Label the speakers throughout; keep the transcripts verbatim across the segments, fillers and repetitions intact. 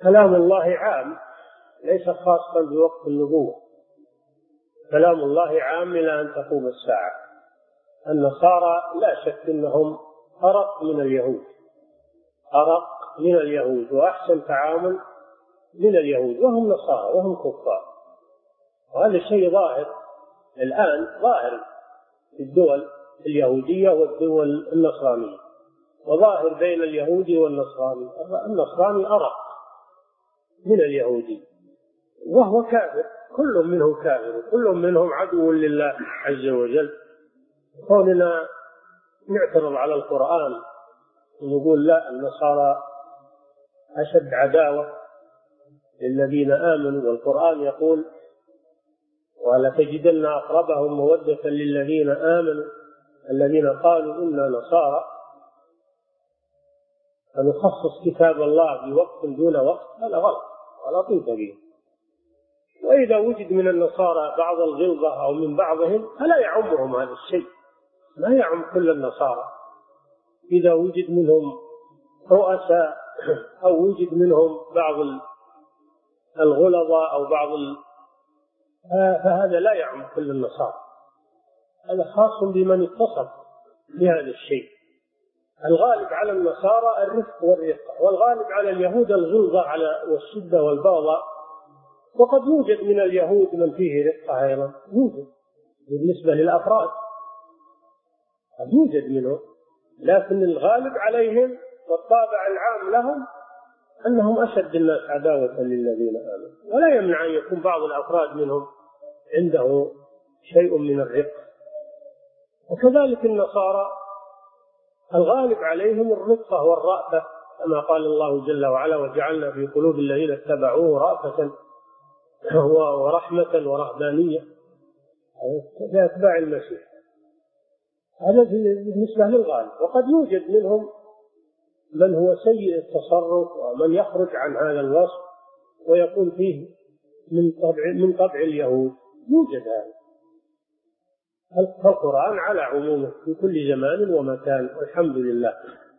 Speaker 1: كلام الله عام ليس خاصا بوقت النبوة، كلام الله عام إلى أن تقوم الساعة. النصارى لا شك أنهم أرق من اليهود، أرق من اليهود وأحسن تعامل من اليهود، وهم نصارى وهم كفار، وهذا الشيء ظاهر الآن، ظاهر في الدول اليهودية والدول النصرانية، وظاهر بين اليهودي والنصراني. النصراني أرق من اليهودي وهو كافر، كل منهم كافر، كل منهم عدو لله عز وجل. كوننا نعترض على القرآن ونقول لا، النصارى أشد عداوة للذين آمنوا، والقرآن يقول ولتجدن أقربهم مودة للذين آمنوا الذين قالوا إنا نصارى، فنخصص كتاب الله بوقت دون وقت، هذا غلط ولا طيب به. وإذا وجد من النصارى بعض الغلظة أو من بعضهم فلا يعمهم هذا الشيء، لا يعم كل النصارى. إذا وجد منهم رؤساء أو وجد منهم بعض الغلظة أو بعض ال... فهذا لا يعم كل النصارى، هذا خاص بمن اتصف بهذا الشيء. الغالب على النصارى الرفق والرقة، والغالب على اليهود الغلظة على والشدة والبغضاء. وقد يوجد من اليهود من فيه رقة أيضا، يوجد بالنسبة للأفراد قد يوجد منه، لكن الغالب عليهم والطابع العام لهم أنهم أشد الناس عداوة للذين آمنوا. ولا يمنع أن يكون بعض الأفراد منهم عنده شيء من الرقة. وكذلك النصارى الغالب عليهم الرقة والرأفة، كما قال الله جل وعلا وجعلنا في قلوب الذين اتبعوه رأفة ورحمة ورهبانية في أتباع المسيح. هذا بالنسبة للغالب. وقد يوجد منهم من هو سيء التصرف ومن يخرج عن هذا الوصف ويكون فيه من طبع من طبع اليهود، يوجد هذا. القرآن على عمومه في كل زمان ومكان، والحمد لله.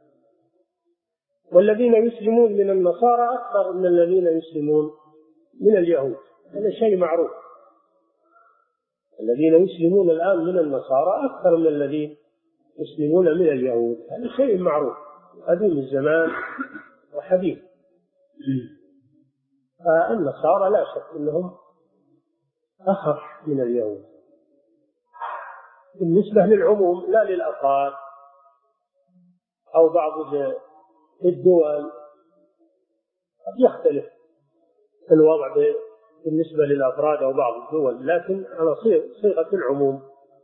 Speaker 1: والذين يسلمون من النصارى أكثر من الذين يسلمون من اليهود، هذا شيء معروف. الذين يسلمون الآن من النصارى أكثر من الذين يسلمون من اليهود، هذا شيء معروف قديم الزمان وحديث. فالنصارى لا شك أنهم أخف من اليهود بالنسبة للعموم، لا للأفراد أو بعض الدول. قد يختلف الوضع بالنسبة للأفراد أو بعض الدول، لكن على صيغة العموم.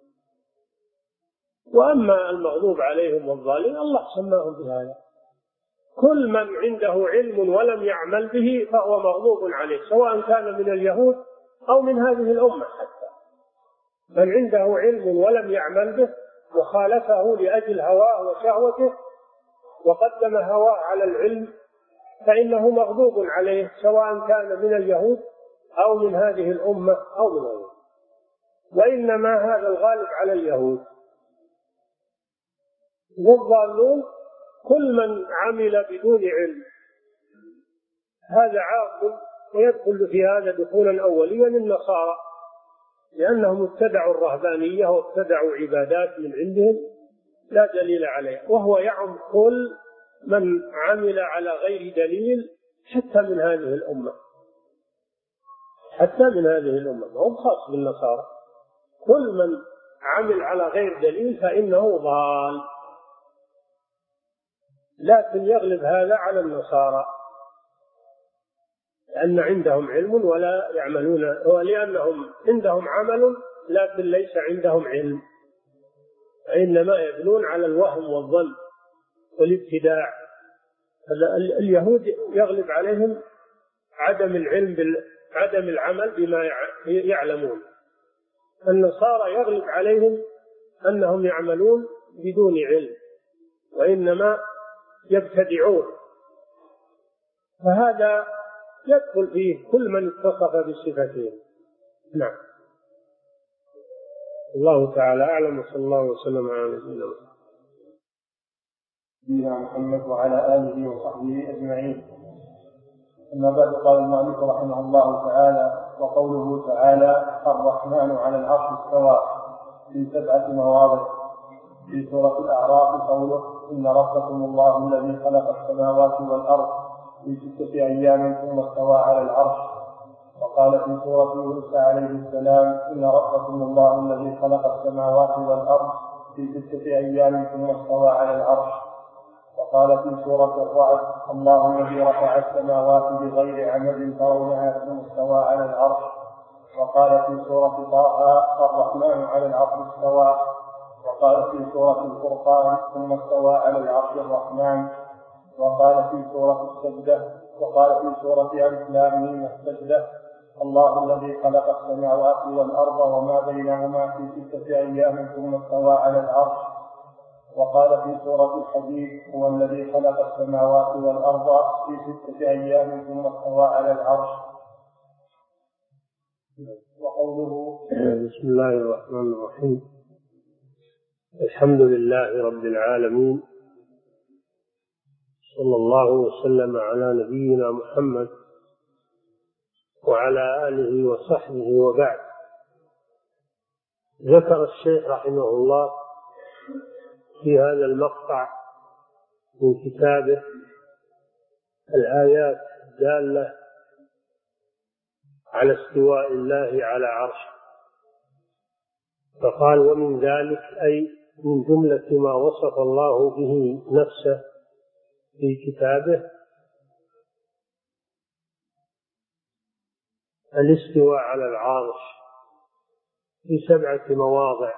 Speaker 1: وأما المغضوب عليهم والضالين الله سماهم بهذا. كل من عنده علم ولم يعمل به فهو مغضوب عليه، سواء كان من اليهود أو من هذه الأمة. حتى من عنده علم ولم يعمل به وخالفه لأجل هواه وشهوته وقدم هواه على العلم فإنه مغضوب عليه، سواء كان من اليهود أو من هذه الأمة أو من غيرها. وإنما هذا الغالب على اليهود. والضالون كل من عمل بدون علم، هذا عاقل ويدخل في هذا دخولا أوليا النصارى، لأنهم ابتدعوا الرهبانية وابتدعوا عبادات من عندهم لا دليل عليها، وهو يعم كل من عمل على غير دليل حتى من هذه الأمة، حتى من هذه الأمة، هو خاص بالنصارى. كل من عمل على غير دليل فإنه ضال، لكن يغلب هذا على النصارى لأن عندهم علم ولا يعملون، ولأنهم عندهم عمل لكن ليس عندهم علم، إنما يبنون على الوهم والظن والابتداع. اليهود يغلب عليهم عدم العلم، عدم العمل بما يعلمون. النصارى يغلب عليهم أنهم يعملون بدون علم وإنما يبتدعون، فهذا يدخل فيه كل من اتصف بالصفتين. نعم. الله تعالى أعلم، وصلى الله وسلم على نبينا
Speaker 2: محمد وعلى آله وصحبه أجمعين. أما بعد، قال المؤلف رحمه الله تعالى: وقوله تعالى: الرحمن على العرش استوى، في سبعة مواضع. في سورة الأعراف قوله: إن ربكم الله الذي خلق السماوات والأرض في ستة أيام ثم استوى على العرش. وقال في سورة يونس عليه السلام: إن ربكم الله الذي خلق السماوات والأرض في ستة أيام ثم استوى على العرش. وقال في سورة الرعد: الله الذي رفع السماوات بغير عمد ترونها ثم استوى على العرش. وقال في سورة طه: الرحمن على العرش استوى. وقال في سورة الفرقان: ثم استوى على العرش الرحمن. وقال في سورة السجدة وقال في سورة ألف لام ميم السجدة: الله الذي خلق السماوات والأرض وما بينهما في ستة أيام ثم استوى على العرش. وقال في سورة الحديد: هو الذي خلق السماوات والأرض في ستة أيام ثم استوى على العرش. وقوله:
Speaker 1: بسم الله الرحمن الرحيم. الحمد لله رب العالمين، صلى الله وسلم على نبينا محمد وعلى آله وصحبه وبعد. ذكر الشيخ رحمه الله في هذا المقطع من كتابه الآيات الدالة على استواء الله على عرشه، فقال: ومن ذلك أي من جملة ما وصف الله به نفسه في كتابه الاستواء على العرش في سبعة مواضع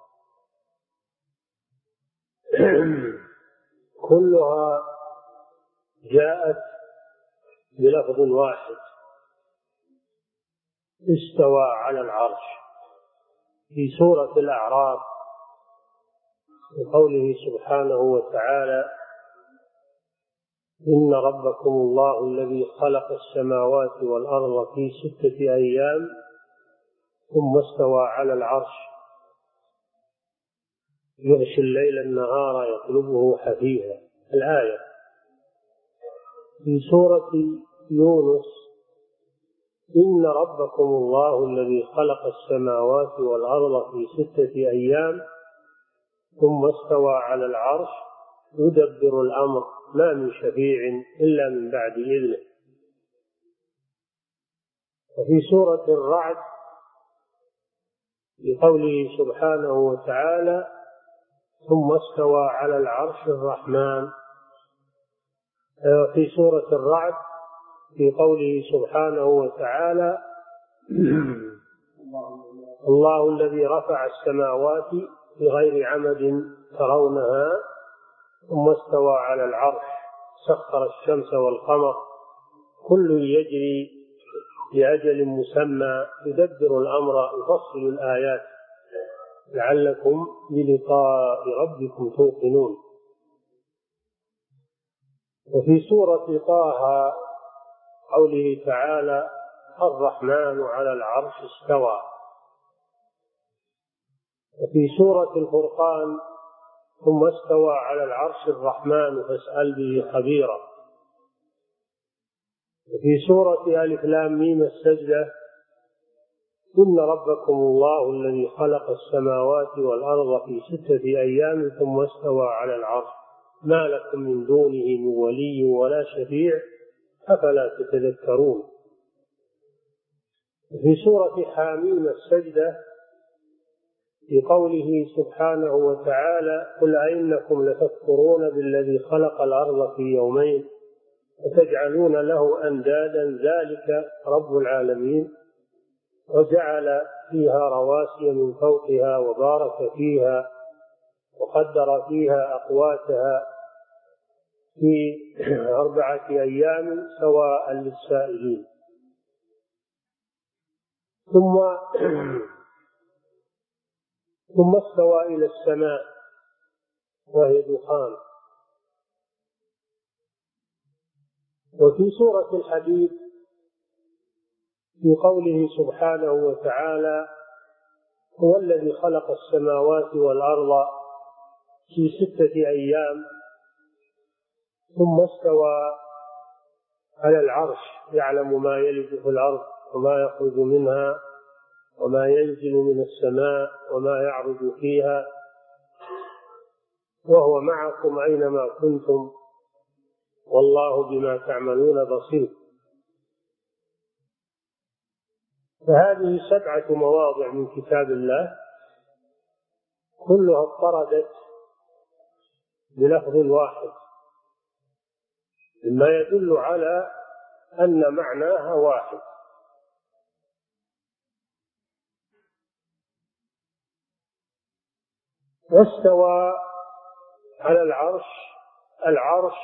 Speaker 1: كلها جاءت بلفظ واحد: استوى على العرش. في سورة الأعراف بقوله سبحانه وتعالى: إن ربكم الله الذي خلق السماوات والأرض في ستة أيام ثم استوى على العرش يغشي الليل النهار يطلبه حثيثا. الآية. في سورة يونس: إن ربكم الله الذي خلق السماوات والأرض في ستة أيام ثم استوى على العرش يدبر الأمر ما من شفيع إلا من بعد إذنه. وفي سورة الرعد بقوله سبحانه وتعالى: ثم استوى على العرش الرحمن. في سورة الرعد في قوله سبحانه وتعالى: الله الذي رفع السماوات بغير عمد ترونها ثم استوى على العرش سخر الشمس والقمر كل يجري لأجل مسمى يدبر الأمر يفصل الآيات لعلكم بلقاء ربكم توقنون. وفي سورة طه قوله تعالى: الرحمن على العرش استوى. وفي سورة الفرقان: ثم استوى على العرش الرحمن فاسأل به خبيرا. وفي سورة ألف لام ميم السجدة: إن ربكم الله الذي خلق السماوات والأرض في ستة أيام ثم استوى على العرش ما لكم من دونه من ولي ولا شفيع أفلا تتذكرون. في سورة حاميم السجدة في قوله سبحانه وتعالى: قل أئنكم لتكفرون بالذي خلق الأرض في يومين وتجعلون له أندادا ذلك رب العالمين وجعل فيها رواسي من فوقها وبارك فيها وقدر فيها أقواتها في أربعة أيام سواء للسائلين. ثم ثم استوى إلى السماء وهي دخان. وفي سورة الحديد في قوله سبحانه وتعالى: هو الذي خلق السماوات والأرض في ستة أيام ثم استوى على العرش، يعلم ما يلج في الأرض وما يخرج منها وما ينزل من السماء وما يعرج فيها، وهو معكم أينما كنتم والله بما تعملون بصير. فهذه سبعة مواضع من كتاب الله كلها اضطردت بلفظ واحد، مما يدل على أن معناها واحد. واستوى على العرش، العرش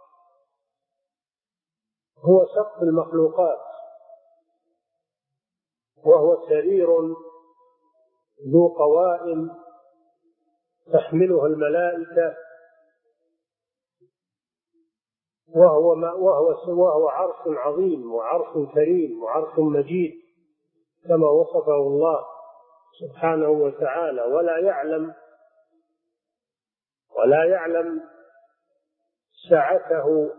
Speaker 1: هو سقف المخلوقات، وهو سرير ذو قوائم تحمله الملائكة، وهو وهو وهو عرش عظيم وعرش كريم وعرش مجيد كما وصفه الله سبحانه وتعالى، ولا يعلم ولا يعلم سعته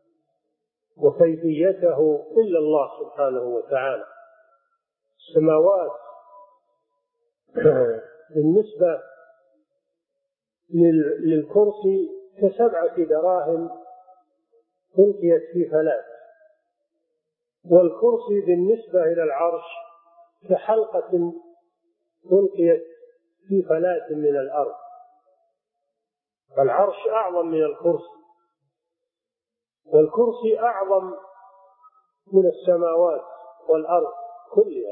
Speaker 1: وكيفيته إلا الله سبحانه وتعالى. السماوات بالنسبة للكرسي كسبعة دراهم ألقيت في فلاة، والكرسي بالنسبة إلى العرش كحلقة ألقيت في فلاة من الأرض، فالعرش أعظم من الكرسي، والكرسي أعظم من السماوات والأرض كلها،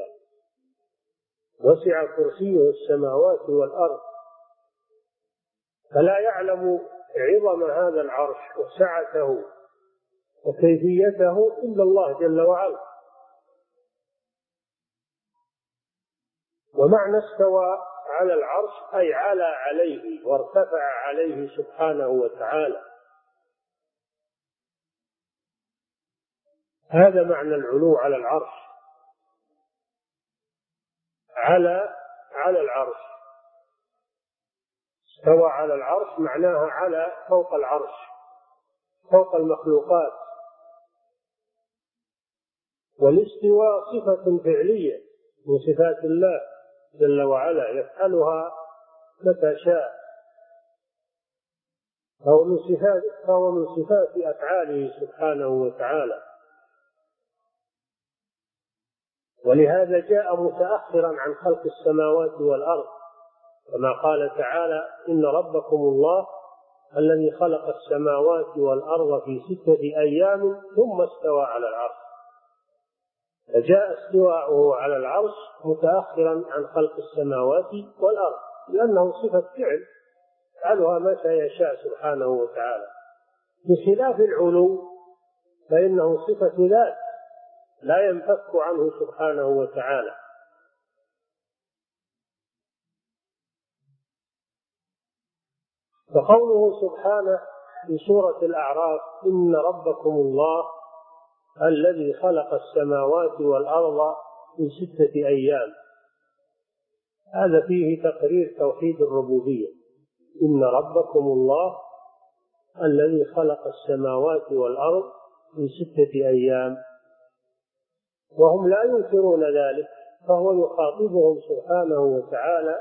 Speaker 1: وسع كرسيه السماوات والأرض، فلا يعلم عظم هذا العرش وسعته وكيفيته إلا الله جل وعلا. ومعنى استوى على العرش أي على عليه وارتفع عليه سبحانه وتعالى، هذا معنى العلو على العرش. على على العرش، استوى على العرش معناها على فوق العرش، فوق المخلوقات. والاستواء صفة فعلية من صفات الله جل وعلا يفعلها متى شاء، فهو من صفات فهو من صفات أفعاله سبحانه وتعالى، ولهذا جاء متأخرا عن خلق السماوات والأرض، كما قال تعالى: إن ربكم الله الذي خلق السماوات والأرض في ستة أيام ثم استوى على العرش. فجاء استواءه على العرش متأخرا عن خلق السماوات والأرض، لأنه صفة فعل يفعلها متى يشاء سبحانه وتعالى، بخلاف العلو فإنه صفة ذات لا ينفك عنه سبحانه وتعالى. فقوله سبحانه في سورة الأعراف: إن ربكم الله الذي خلق السماوات والأرض في ستة أيام، هذا فيه تقرير توحيد الربوبية. إن ربكم الله الذي خلق السماوات والأرض في ستة أيام، وهم لا ينكرون ذلك، فهو يخاطبهم سبحانه وتعالى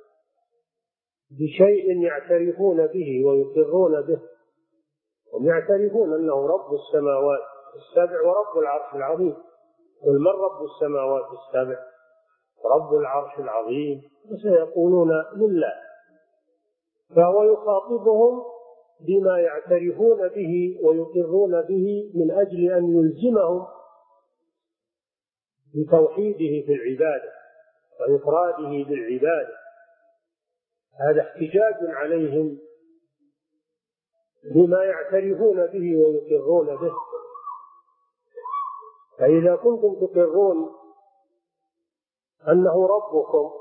Speaker 1: بشيء يعترفون به ويقرون به. هم يعترفون أنه رب السماوات السبع ورب العرش العظيم. قل من رب السماوات السبع رب العرش العظيم؟ وسيقولون لله. فهو يخاطبهم بما يعترفون به ويقرون به من أجل أن يلزمهم بتوحيده في العبادة وإفراده بالعبادة. هذا احتجاج عليهم بما يعترفون به ويقرون به. فإذا كنتم تقرون أنه ربكم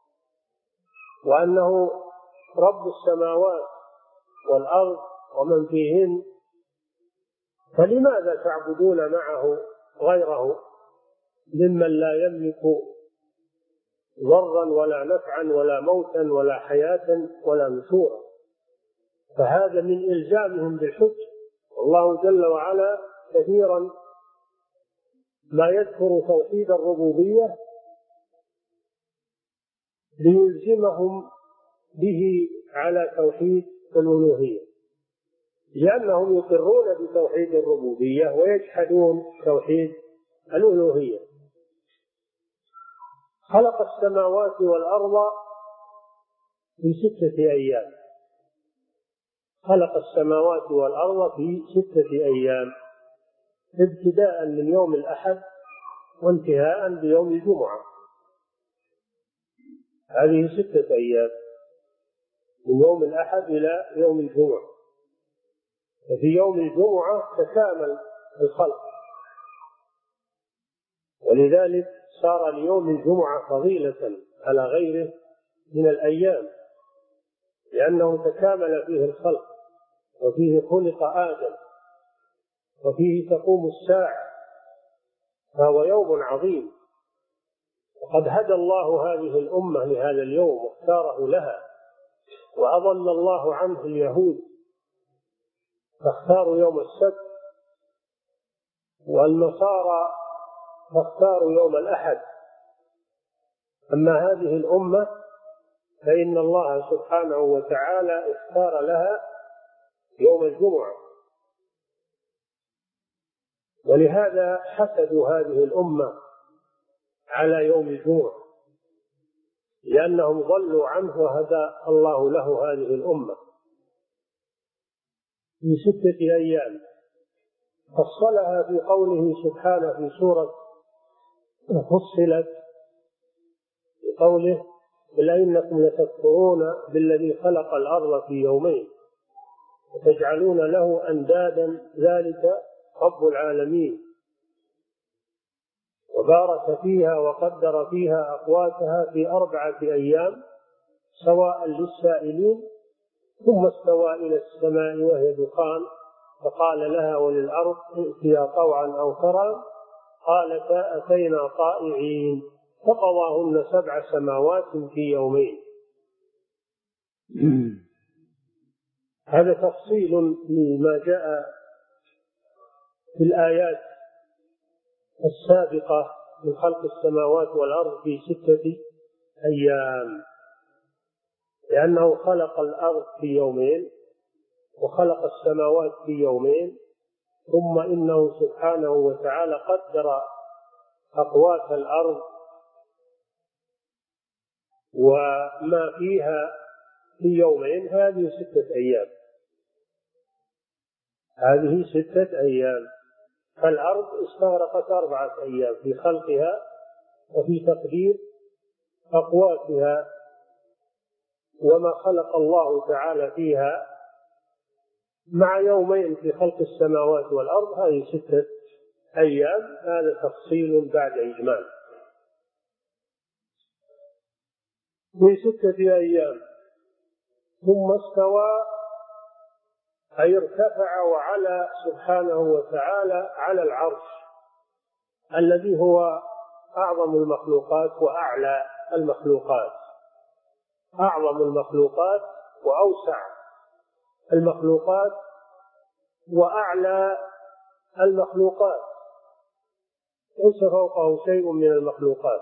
Speaker 1: وأنه رب السماوات والأرض ومن فيهن، فلماذا تعبدون معه غيره ممن لا يملك ضرا ولا نفعا ولا موتا ولا حياة ولا نشورا؟ فهذا من إلزامهم بالحج. والله جل وعلا كثيرا ما يذكر توحيد الربوبية ليلزمهم به على توحيد الألوهية، لأنهم يقرون بتوحيد الربوبية ويجحدون توحيد الألوهية. خلق السماوات والأرض في ستة أيام، خلق السماوات والأرض في ستة أيام، ابتداء من يوم الأحد وانتهاء بيوم الجمعة. هذه ستة أيام من يوم الأحد إلى يوم الجمعة، ففي يوم الجمعة تكامل الخلق، ولذلك صار ليوم الجمعة فضيلة على غيره من الأيام، لأنه تكامل فيه الخلق، وفيه خلق آدم، وفيه تقوم الساعة، فهو يوم عظيم. وقد هدى الله هذه الأمة لهذا اليوم واختاره لها، وأضل الله عنه اليهود فاختاروا يوم السبت، والنصارى فاختاروا يوم الأحد. أما هذه الأمة فإن الله سبحانه وتعالى اختار لها يوم الجمعة، ولهذا حسدوا هذه الأمة على يوم الجمعة، لأنهم ضلوا عنه وهدى الله له هذه الأمة في ستة أيام. فصلها في قوله سبحانه في سورة فصلت في قوله بل إنكم لتكفرون بالذي خلق الأرض في يومين وتجعلون له أندادا ذلك رب العالمين، وبارك فيها وقدر فيها أقواتها في أربعة أيام سواء للسائلين، ثم استوى إلى السماء وهي دخان فقال لها وللأرض ائتيا طوعا أو كرها قالتا أتينا طائعين فقضاهن سبع سماوات في يومين. هذا تفصيل لما جاء في الآيات السابقة من خلق السماوات والأرض في ستة أيام، لأنه خلق الأرض في يومين وخلق السماوات في يومين، ثم إنه سبحانه وتعالى قدر أقوات الأرض وما فيها في يومين. هذه ستة أيام، هذه ستة أيام. فالأرض استغرقت أربعة أيام في خلقها وفي تقدير أقواتها وما خلق الله تعالى فيها، مع يومين في خلق السماوات والأرض. هذه ستة أيام، هذا تفصيل بعد إجمال. في ستة أيام ثم استوى أي ارتفع وعلى سبحانه وتعالى على العرش الذي هو أعظم المخلوقات وأعلى المخلوقات، أعظم المخلوقات وأوسع المخلوقات وأعلى المخلوقات، ليس فوقه شيء من المخلوقات.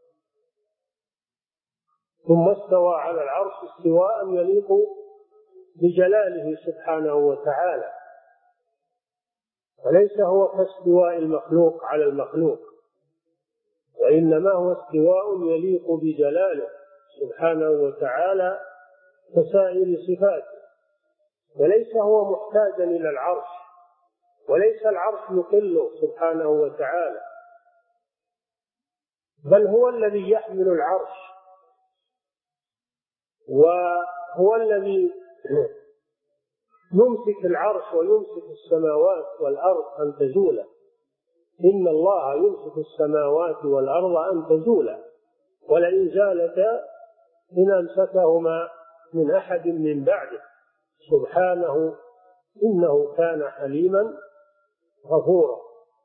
Speaker 1: ثم استوى على العرش استواء يليق بجلاله سبحانه وتعالى، وليس هو كاستواء المخلوق على المخلوق، وإنما هو استواء يليق بجلاله سبحانه وتعالى كسائر صفاته، وليس هو محتاجا إلى العرش، وليس العرش يقله سبحانه وتعالى، بل هو الذي يحمل العرش، وهو الذي يمسك العرش ويمسك السماوات والأرض أن تزولا. إن الله يمسك السماوات والأرض أن تزولا ولئن زالتا إن أمسكهما من أحد من بعده سبحانه إنه كان حليما غفورا.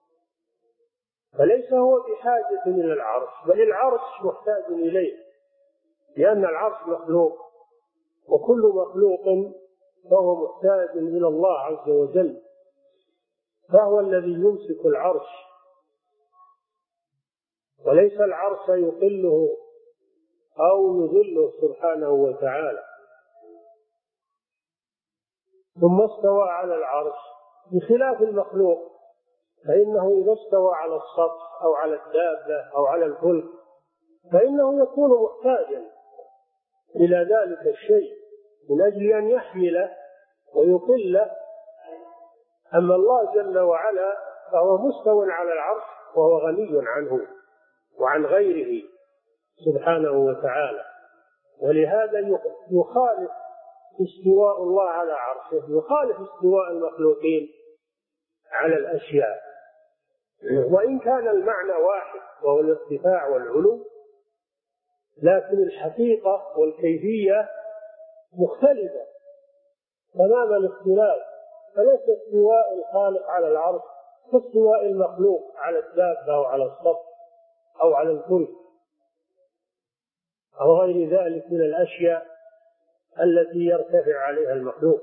Speaker 1: فليس هو بحاجة إلى العرش، بل العرش محتاج إليه، لأن العرش مخلوق، وكل مخلوق فهو محتاج إلى الله عز وجل، فهو الذي يمسك العرش وليس العرش يقله أو يذله سبحانه وتعالى. ثم استوى على العرش بخلاف المخلوق، فإنه إذا استوى على السطح أو على الدابة أو على الفلك فإنه يكون محتاجا إلى ذلك الشيء من أجل أن يحمله ويقله. أما الله جل وعلا فهو مستو على العرش وهو غني عنه وعن غيره سبحانه وتعالى، ولهذا يخالف استواء الله على عرشه يخالف استواء المخلوقين على الأشياء، وإن كان المعنى واحد وهو الارتفاع والعلو، لكن الحقيقة والكيفية مختلفة تمام الاختلاف. فليس استواء الخالق على العرش كاستواء المخلوق على الدابة أو على السطح أو على الفلك أو غير ذلك من الأشياء التي يرتفع عليها المخلوق.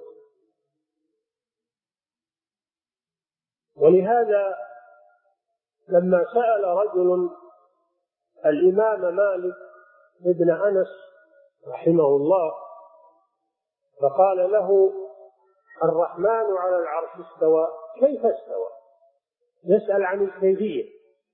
Speaker 1: ولهذا لما سأل رجل الإمام مالك ابن أنس رحمه الله فقال له: الرحمن على العرش استوى، كيف استوى؟ يسأل عن الكيفية.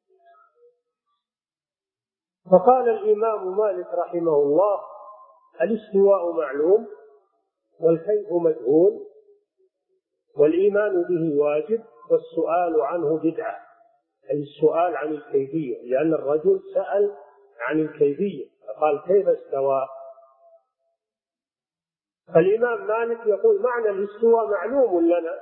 Speaker 1: فقال الإمام مالك رحمه الله: الاستواء معلوم والكيف مجهول والإيمان به واجب والسؤال عنه بدعة. أي السؤال عن الكيفية، لأن الرجل سأل عن الكيفية فقال: كيف استوى؟ فالإمام مالك يقول: معنى الاستواء معلوم لنا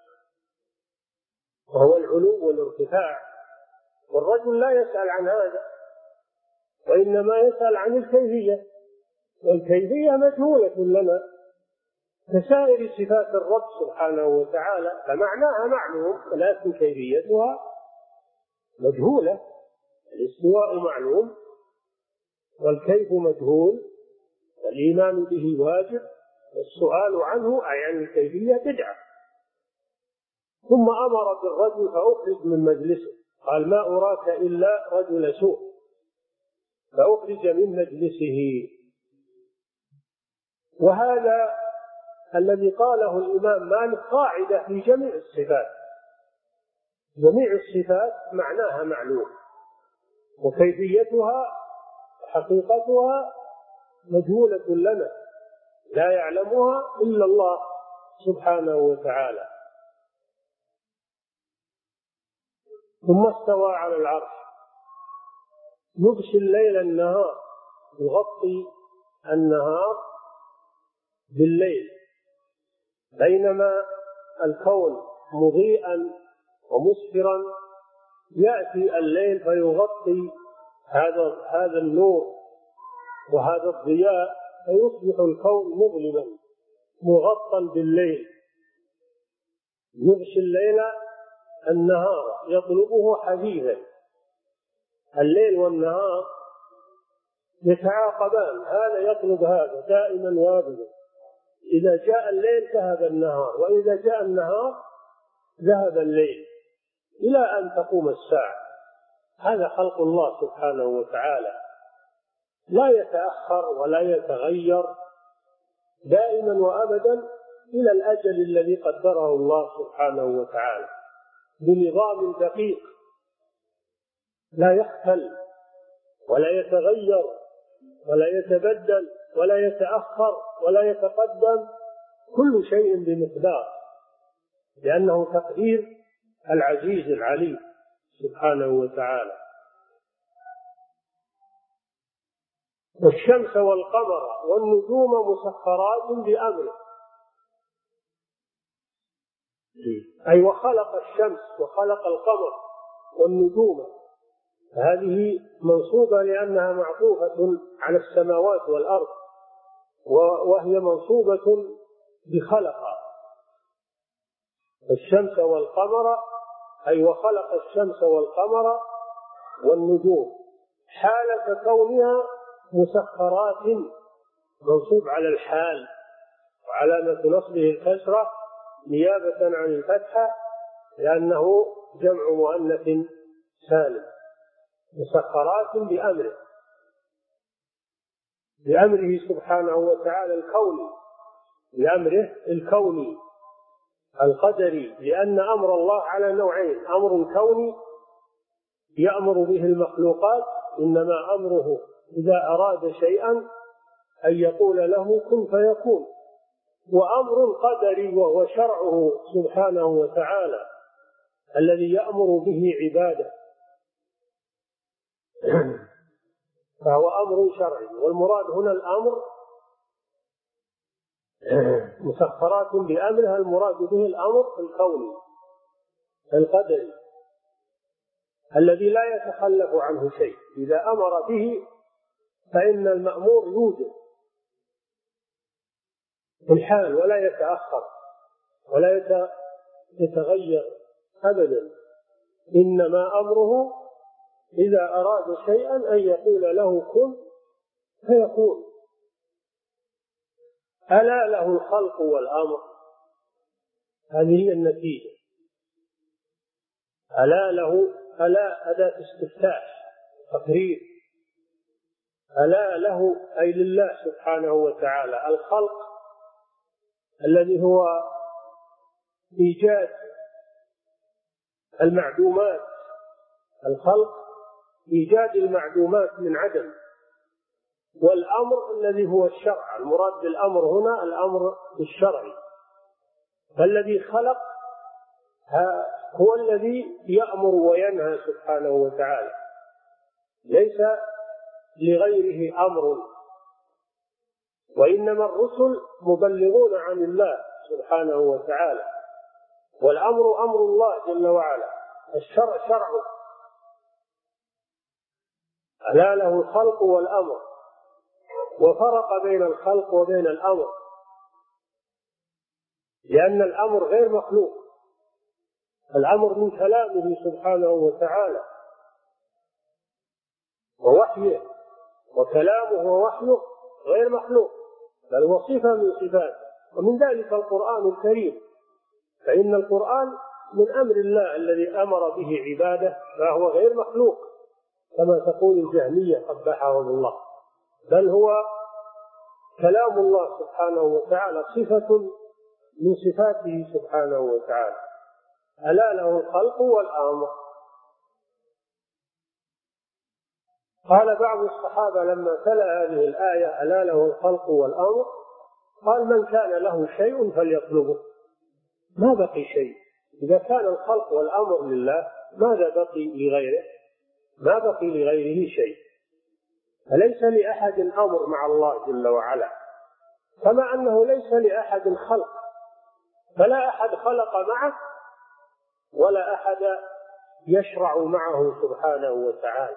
Speaker 1: وهو العلو والارتفاع، والرجل لا يسأل عن هذا وإنما يسأل عن الكيفية، والكيفية مجهولة لنا كسائر صفات الرب سبحانه وتعالى، فمعناها معلوم ولكن كيفيتها مجهولة. الاستواء معلوم والكيف مجهول والإيمان به واجب والسؤال عنه أي عن الكيفية بدعة. ثم أمر بالرجل فأخرج من مجلسه، قال: ما أراك إلا رجل سوء، فأخرج من مجلسه. وهذا الذي قاله الإمام مالك قاعدة في جميع الصفات، جميع الصفات معناها معلوم وكيفيتها وحقيقتها مجهولة لنا لا يعلمها إلا الله سبحانه وتعالى. ثم استوى على العرش يغشي الليل النهار، يغطي النهار بالليل، بينما الكون مضيئا ومسفرا يأتي الليل فيغطي هذا هذا النور وهذا الضياء فيصبح الكون مظلما مغطى بالليل. يغشي الليل النهار يطلبه حديثا، الليل والنهار يتعاقبان، هذا يطلب هذا دائما وابدا. إذا جاء الليل ذهب النهار، وإذا جاء النهار ذهب الليل، إلى أن تقوم الساعة. هذا خلق الله سبحانه وتعالى، لا يتأخر ولا يتغير، دائما وأبدا إلى الأجل الذي قدره الله سبحانه وتعالى بنظام دقيق لا يختل ولا يتغير ولا يتبدل ولا يتأخر ولا يتقدم، كل شيء بمقدار، لأنه تقدير العزيز العليم سبحانه وتعالى. والشمس والقمر والنجوم مسخرات بأمره، أي وخلق الشمس وخلق القمر والنجوم، هذه منصوبة لأنها معطوفة على السماوات والأرض، وهي منصوبة بخلق. الشمس والقمر أي وخلق الشمس والقمر والنجوم، حالة كونها مسخرات، منصوب على الحال، وعلامة نصبه الكسرة نيابة عن الفتحة لأنه جمع مؤنث سالم. مسخرات بأمره، بأمره سبحانه وتعالى الكوني، بأمره الكوني القدري، لأن أمر الله على نوعين: أمر كوني يأمر به المخلوقات، إنما أمره إذا أراد شيئا أن يقول له كن فيكون، وأمر قدري وهو شرعه سبحانه وتعالى الذي يأمر به عباده، فهو أمر شرعي. والمراد هنا الأمر مسخرات بأمرها، المراد به الأمر الكوني القدري الذي لا يتخلف عنه شيء، إذا أمر به فإن المأمور يوجد في الحال ولا يتأخر ولا يتغير أبدا، إنما أمره إذا أراد شيئا أن يقول له كن فيكون. ألا له الخلق والأمر، هذه هي النتيجة. ألا له، ألا أداة استفتاح تقرير، ألا له أي لله سبحانه وتعالى الخلق الذي هو إيجاد المعدومات، الخلق إيجاد المعدومات من عدم، والأمر الذي هو الشرع. المراد بالأمر هنا الأمر الشرعي، فالذي خلق هو الذي يأمر وينهى سبحانه وتعالى، ليس لغيره أمر، وإنما الرسل مبلغون عن الله سبحانه وتعالى، والأمر أمر الله جل وعلا، الشرع شرعه. ألا له الخلق والأمر، وفرق بين الخلق وبين الأمر، لأن الأمر غير مخلوق، الأمر من كلامه سبحانه وتعالى ووحيه، وكلامه ووحيه غير مخلوق، بل هو صفة من صفاته، ومن ذلك القرآن الكريم، فإن القرآن من أمر الله الذي أمر به عباده، فهو غير مخلوق كما تقول الجهمية قبحهم الله، بل هو كلام الله سبحانه وتعالى، صفة من صفاته سبحانه وتعالى. ألا له الخلق والأمر. قال بعض الصحابة لما تلا هذه الآية ألا له الخلق والأمر، قال من كان له شيء فليطلبه، ما بقي شيء، إذا كان الخلق والأمر لله ماذا بقي لغيره؟ ما بقي لغيره شيء، فليس لأحد أمر مع الله جل وعلا، كما أنه ليس لأحد خلق، فلا أحد خلق معه ولا أحد يشرع معه سبحانه وتعالى،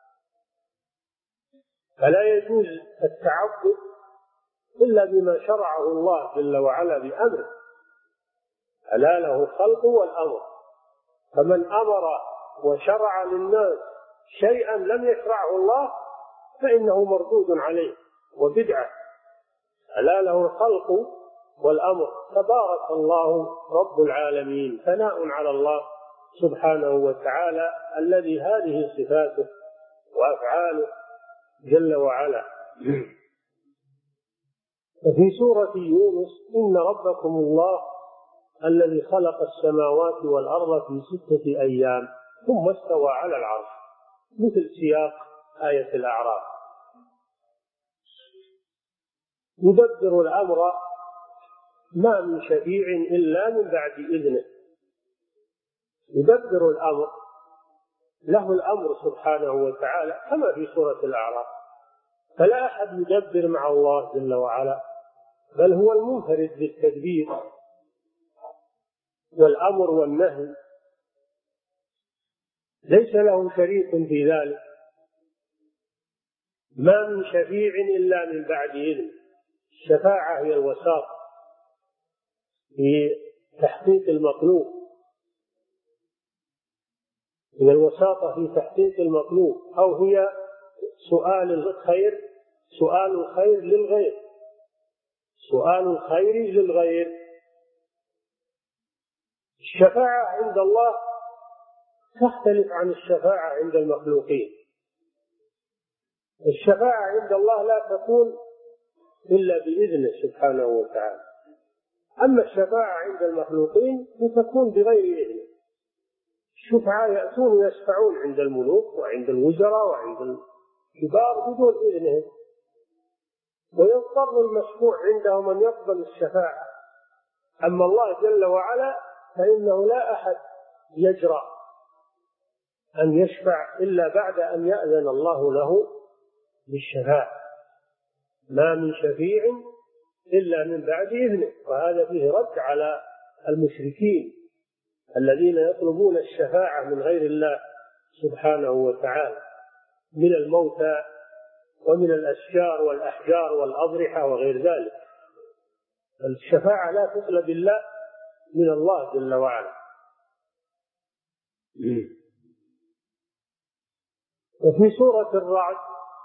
Speaker 1: فلا يجوز التعبد إلا بما شرعه الله جل وعلا بأمره. ألا له الخلق والأمر، فمن أمر وشرع للناس شيئا لم يشرعه الله فإنه مردود عليه وبدعة. ألا له الخلق والأمر، تبارك الله رب العالمين، ثناء على الله سبحانه وتعالى الذي هذه صفاته وأفعاله جل وعلا. وفي سورة يونس إن ربكم الله الذي خلق السماوات والأرض في ستة أيام ثم استوى على العرش، مثل سياق آية الأعراف. يدبر الأمر، ما من شفيع إلا من بعد إذنه، يدبر الأمر، له الأمر سبحانه وتعالى كما في سورة الأعراف، فلا أحد يدبر مع الله جل وعلا، بل هو المنفرد بالتدبير والأمر والنهي، ليس له شريك في ذلك. ما من شفيع إلا من بعد إذن، الشفاعة هي الوساطة في تحقيق المطلوب، هي الوساطة في تحقيق المطلوب، أو هي سؤال الخير، سؤال الخير للغير، سؤال الخير للغير. الشفاعة عند الله تختلف عن الشفاعة عند المخلوقين، الشفاعة عند الله لا تكون إلا بإذنه سبحانه وتعالى، أما الشفاعة عند المخلوقين فتكون بغير إذنه. الشفعاء يأتون يشفعون عند الملوك وعند الوزراء وعند الكبار بدون إذنهم، ويضطر المشفوع عندهم أن يقبل الشفاعة. أما الله جل وعلا فإنه لا أحد يجرأ أن يشفع إلا بعد أن يأذن الله له بالشفاعة، ما من شفيع إلا من بعد إذنه. وهذا فيه رد على المشركين الذين يطلبون الشفاعة من غير الله سبحانه وتعالى من الموتى ومن الأشجار والأحجار والأضرحة وغير ذلك. الشفاعة لا تطلب إلا من الله جل وعلا. وفي سورة الرعد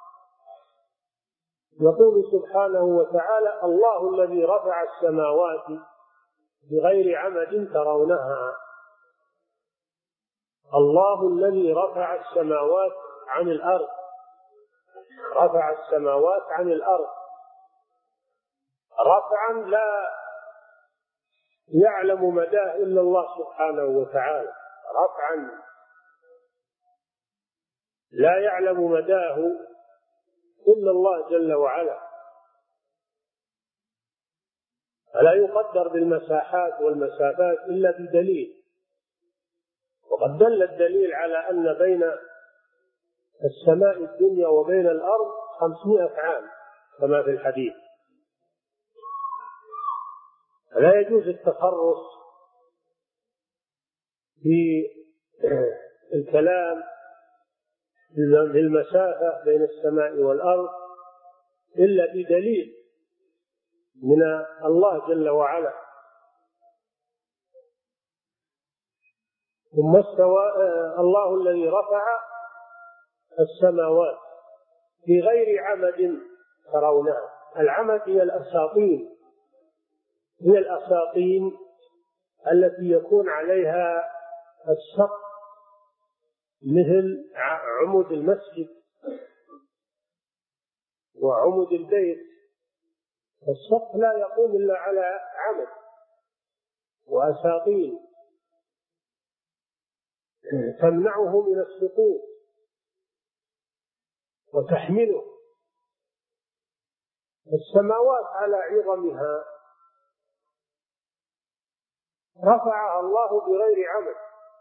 Speaker 1: يقول سبحانه وتعالى: الله الذي رفع السماوات بغير عمد ترونها. الله الذي رفع السماوات عن الأرض، رفع السماوات عن الأرض رفعا لا يعلم مداه إلا الله سبحانه وتعالى، رفعا لا يعلم مداه إلا الله جل وعلا، فلا يقدر بالمساحات والمسافات إلا بدليل. وقد دل الدليل على أن بين السماء الدنيا وبين الأرض خمسمائة عام كما في الحديث. لا يجوز التخرص في الكلام بالمسافة بين السماء والأرض إلا بدليل من الله جل وعلا. ثم استوى الله الذي رفع السماوات في غير عمد ترونها. العمد هي الأساطين، هي الأساطين التي يكون عليها السقف مثل عمود المسجد وعمود البيت. السقف لا يقوم إلا على عمد وأساطين تمنعه من السقوط وتحمله. السماوات على عظمها رفعها الله بغير عمد،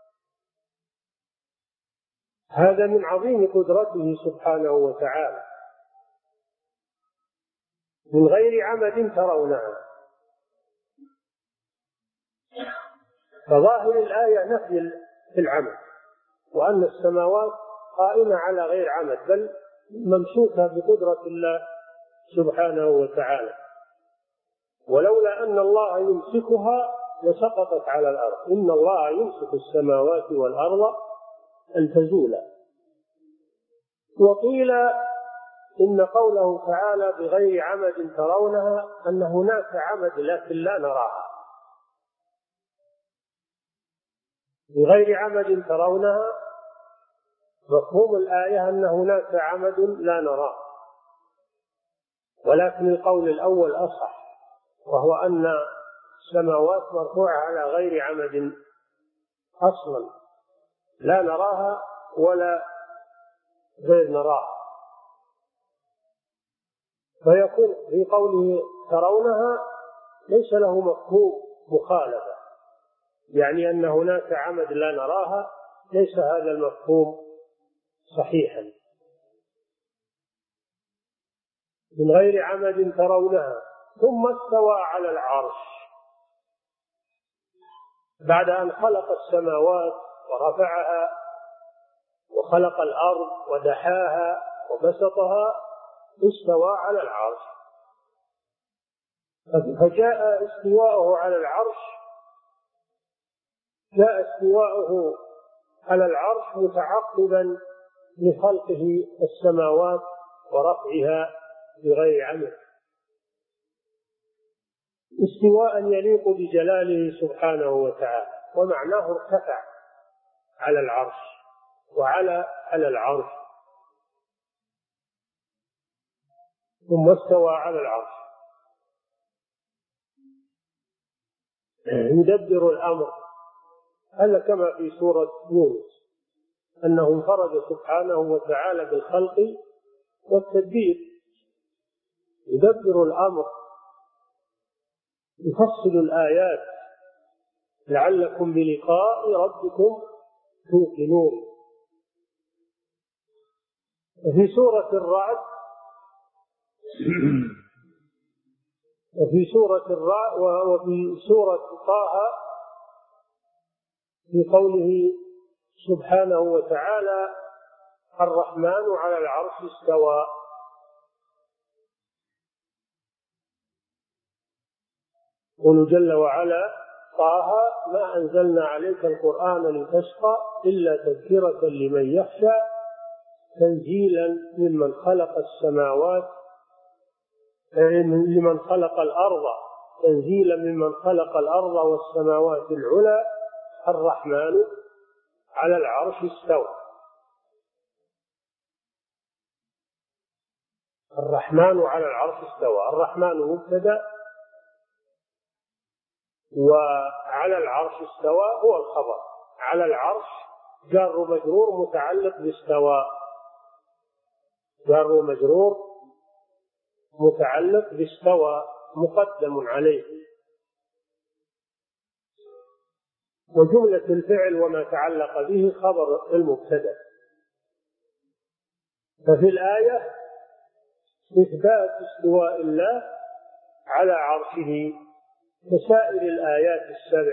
Speaker 1: هذا من عظيم قدرته سبحانه وتعالى، من غير عمد ترونها. فظاهر الآية نفي العمد، وأن السماوات قائمة على غير عمد بل ممسوكة بقدرة الله سبحانه وتعالى، ولولا أن الله يمسكها لسقطت على الأرض. إن الله يمسك السماوات والأرض أن تزولا. وقيل إن قوله تعالى بغير عمد ترونها أن هناك عمد لكن لا نراها. بغير عمد ترونها مفهوم الآية أن هناك عمد لا نراه، ولكن القول الأول أصح، وهو أن السماوات مرفوعة على غير عمد أصلا لا نراها ولا غير نراها. فيكون في قوله ترونها ليس له مفهوم مخالفة، يعني أن هناك عمد لا نراها، ليس هذا المفهوم صحيحا. من غير عمد ترونها ثم استوى على العرش. بعد أن خلق السماوات ورفعها وخلق الأرض ودحاها وبسطها استوى على العرش. فجاء استواءه على العرش جاء استواءه على العرش متعقبا لخلقه السماوات ورفعها بغير عمد، استواء يليق بجلاله سبحانه وتعالى. ومعناه ارتفع على العرش وعلى على العرش. ثم استوى على العرش يدبر الأمر. هذا كما في سورة يونس أنه انفرد سبحانه وتعالى بالخلق والتدبير، يدبر الأمر، يفصل الآيات لعلكم بلقاء ربكم توقنون. وفي سورة الرعد وفي سورة الرعد وفي سورة طه في قوله سبحانه وتعالى الرحمن على العرش استوى. قل جل وعلا طه ما أنزلنا عليك القرآن لتشقى إلا تذكرة لمن يخشى تنزيلا ممن خلق السماوات لمن خلق الأرض تنزيلا ممن خلق الأرض والسماوات العلى الرحمن على العرش استوى. الرحمن على العرش استوى، الرحمن مبتدأ وعلى العرش استوى هو الخبر. على العرش جار مجرور متعلق باستوى، جار مجرور متعلق باستوى مقدم عليه، وجملة الفعل وما تعلق به خبر المبتدأ. ففي الآية إثبات استواء الله على عرشه كسائر الآيات السبع،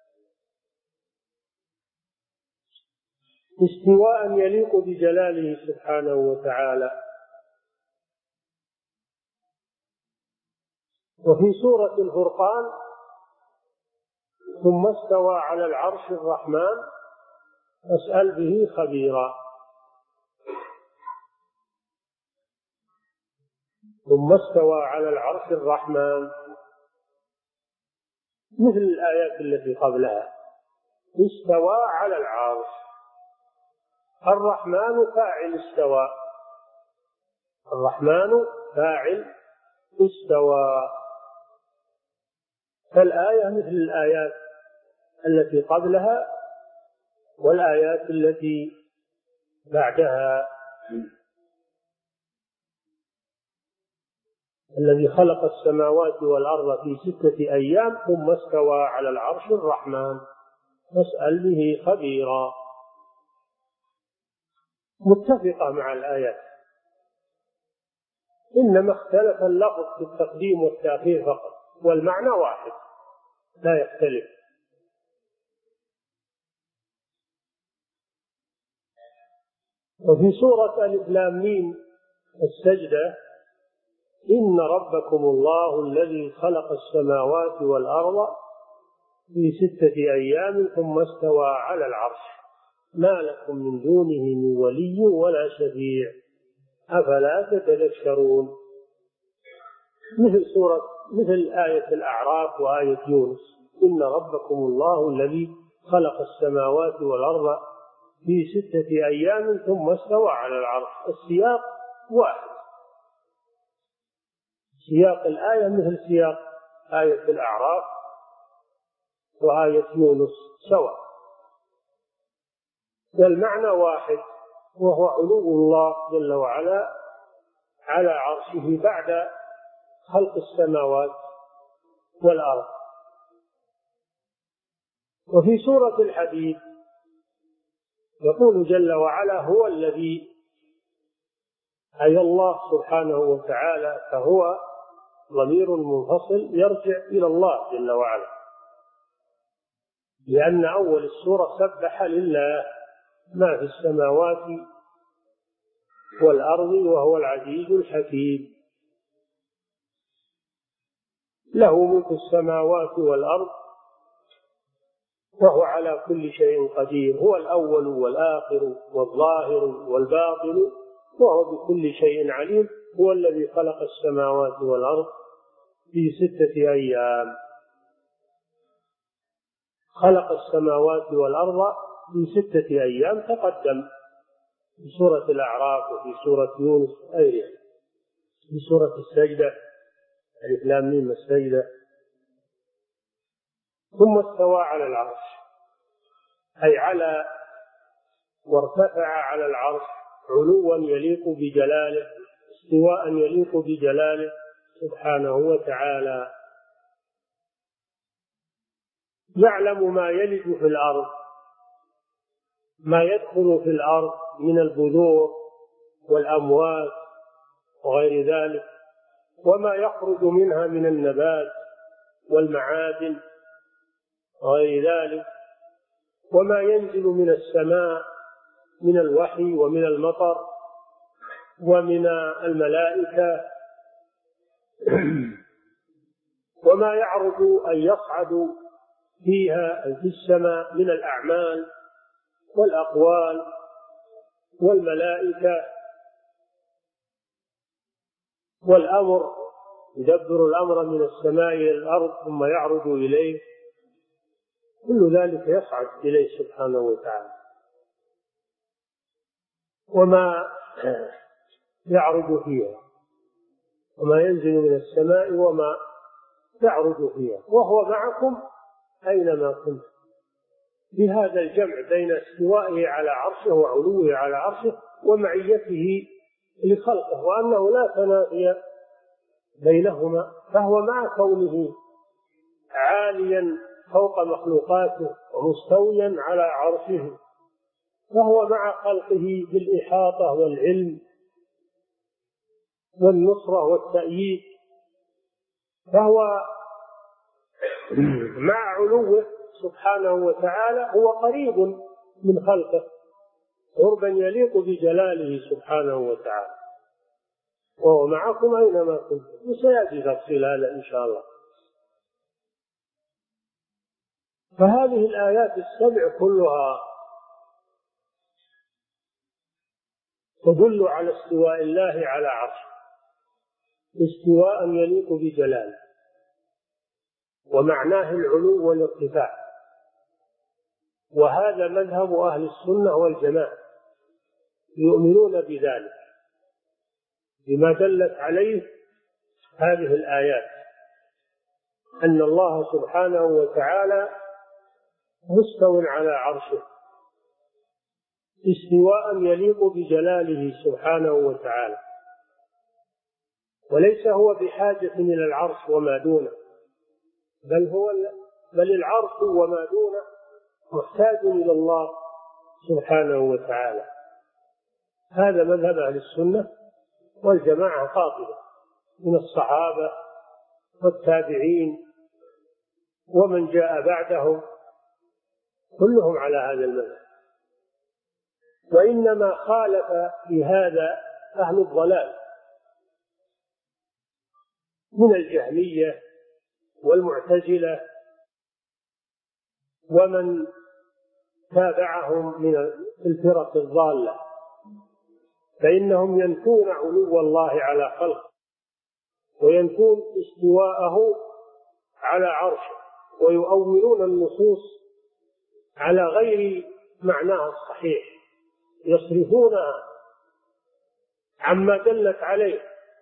Speaker 1: استواء يليق بجلاله سبحانه وتعالى. وفي سورة الفرقان ثم استوى على العرش الرحمن فاسأل به خبيرا. ثم استوى على العرش الرحمن مثل الآيات التي قبلها، استوى على العرش. الرحمن فاعل استوى، الرحمن فاعل استوى. فالآية مثل الآيات التي قبلها والآيات التي بعدها. الذي خلق السماوات والأرض في ستة أيام ثم استوى على العرش الرحمن فاسأل به خبيرا، متفقة مع الآيات، إنما اختلف اللفظ في التقديم والتأخير فقط، والمعنى واحد لا يختلف. وفي سورة ألف لام ميم السجدة إن ربكم الله الذي خلق السماوات والأرض في ستة أيام ثم استوى على العرش ما لكم من دونه من ولي ولا شفيع أفلا تتذكرون. مثل سورة مثل آية الأعراف وآية يونس إن ربكم الله الذي خلق السماوات والأرض في ستة أيام ثم استوى على العرش. السياق واحد، سياق الآية مثل سياق آية الأعراف وآية يونس سواء، والمعنى واحد، وهو علو الله جل وعلا على عرشه بعد خلق السماوات والأرض. وفي سورة الحديد يقول جل وعلا هو الذي، أي الله سبحانه وتعالى، فهو ضمير منفصل يرجع إلى الله جل وعلا، لأن أول السورة سبح لله ما في السماوات والأرض وهو العزيز الحكيم، له ملك السماوات والأرض وهو على كل شيء قدير، هو الأول والآخر والظاهر والباطن وهو بكل شيء عليم، هو الذي خلق السماوات والأرض في ستة أيام. خلق السماوات والأرض في ستة أيام تقدم في سورة الأعراف وفي سورة يونس وغيرها. في سورة السجدة، ألف لام ميم السجدة. ثم استوى على العرش، أي على وارتفع على العرش علوا يليق بجلاله، استواء يليق بجلاله سبحانه وتعالى. يعلم ما يلج في الأرض، ما يدخل في الأرض من البذور والأموات وغير ذلك، وما يخرج منها من النبات والمعادن وغير ذلك، وما ينزل من السماء من الوحي ومن المطر ومن الملائكة، وما يعرض أن يصعد فيها في السماء من الأعمال والأقوال والملائكة والأمر، يدبر الأمر من السماء إلى الأرض ثم يعرض إليه، كل ذلك يصعد إليه سبحانه وتعالى. وما يعرض فيها وما ينزل من السماء وما يعرض فيها، وهو معكم أينما كنتم. بهذا الجمع بين استوائه على عرشه وعلوه على عرشه ومعيته لخلقه، وأنه لا تنافي بينهما، فهو مع كونه عاليا فوق مخلوقاته ومستويا على عرشه، فهو مع خلقه بالإحاطة والعلم والنصرة والتأييد، فهو مع علوه سبحانه وتعالى هو قريب من خلقه قربا يليق بجلاله سبحانه وتعالى، وهو معكم أينما كنتم. وسيأتي تفصيل هذا إن شاء الله. فهذه الآيات السبع كلها تدل على استواء الله على عرشه، استواء يليق بجلاله، ومعناه العلو والارتفاع، وهذا مذهب أهل السنة والجماعة، يؤمنون بذلك بما دلت عليه هذه الآيات، أن الله سبحانه وتعالى مستو على عرشه استواء يليق بجلاله سبحانه وتعالى، وليس هو بحاجة إلى العرش وما دونه، بل هو بل العرش وما دونه محتاج إلى الله سبحانه وتعالى. هذا مذهب أهل السنة والجماعة قاطبة من الصحابة والتابعين ومن جاء بعدهم، كلهم على هذا المذهب. وإنما خالف في هذا أهل الضلال من الجهمية والمعتزلة ومن تابعهم من الفرق الضالة، فإنهم ينفون علو الله على خلقه وينفون استواءه على عرشه، ويؤولون النصوص على غير معناها الصحيح، يصرفونها عما دلت عليه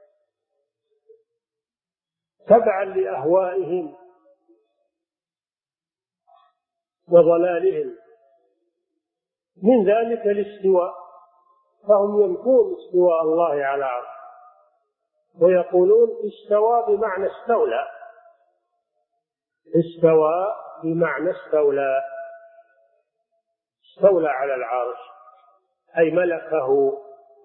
Speaker 1: تبعا لأهوائهم وضلالهم، من ذلك الاستواء، فهم ينفون استواء الله على عرشه ويقولون استوى بمعنى استولى، استوى بمعنى استولى، استولى على العرش أي ملكه.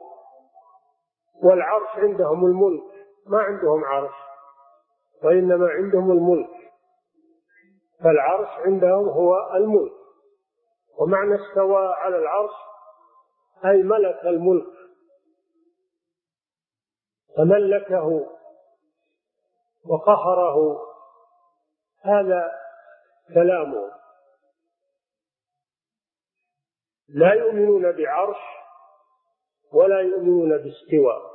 Speaker 1: والعرش عندهم الملك، ما عندهم عرش وإنما عندهم الملك، فالعرش عندهم هو الملك. ومعنى استوى على العرش أي ملك الملك، فملكه وقهره، هذا كلامه. لا يؤمنون بعرش ولا يؤمنون باستواء،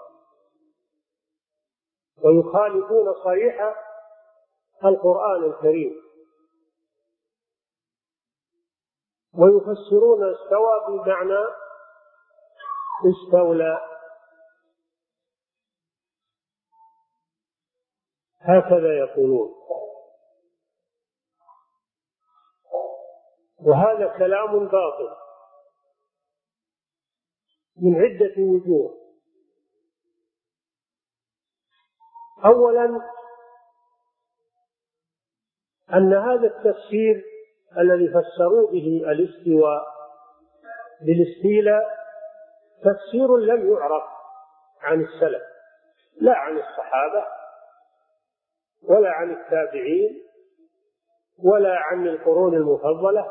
Speaker 1: ويخالفون صريح القرآن الكريم، ويفسرون استوى بمعنى استولى، هكذا يقولون، وهذا كلام باطل من عدة وجوه. أولا أن هذا التفسير الذي فسروا به الاستواء بالاستيلاء تفسير لم يعرف عن السلف، لا عن الصحابة ولا عن التابعين ولا عن القرون المفضلة،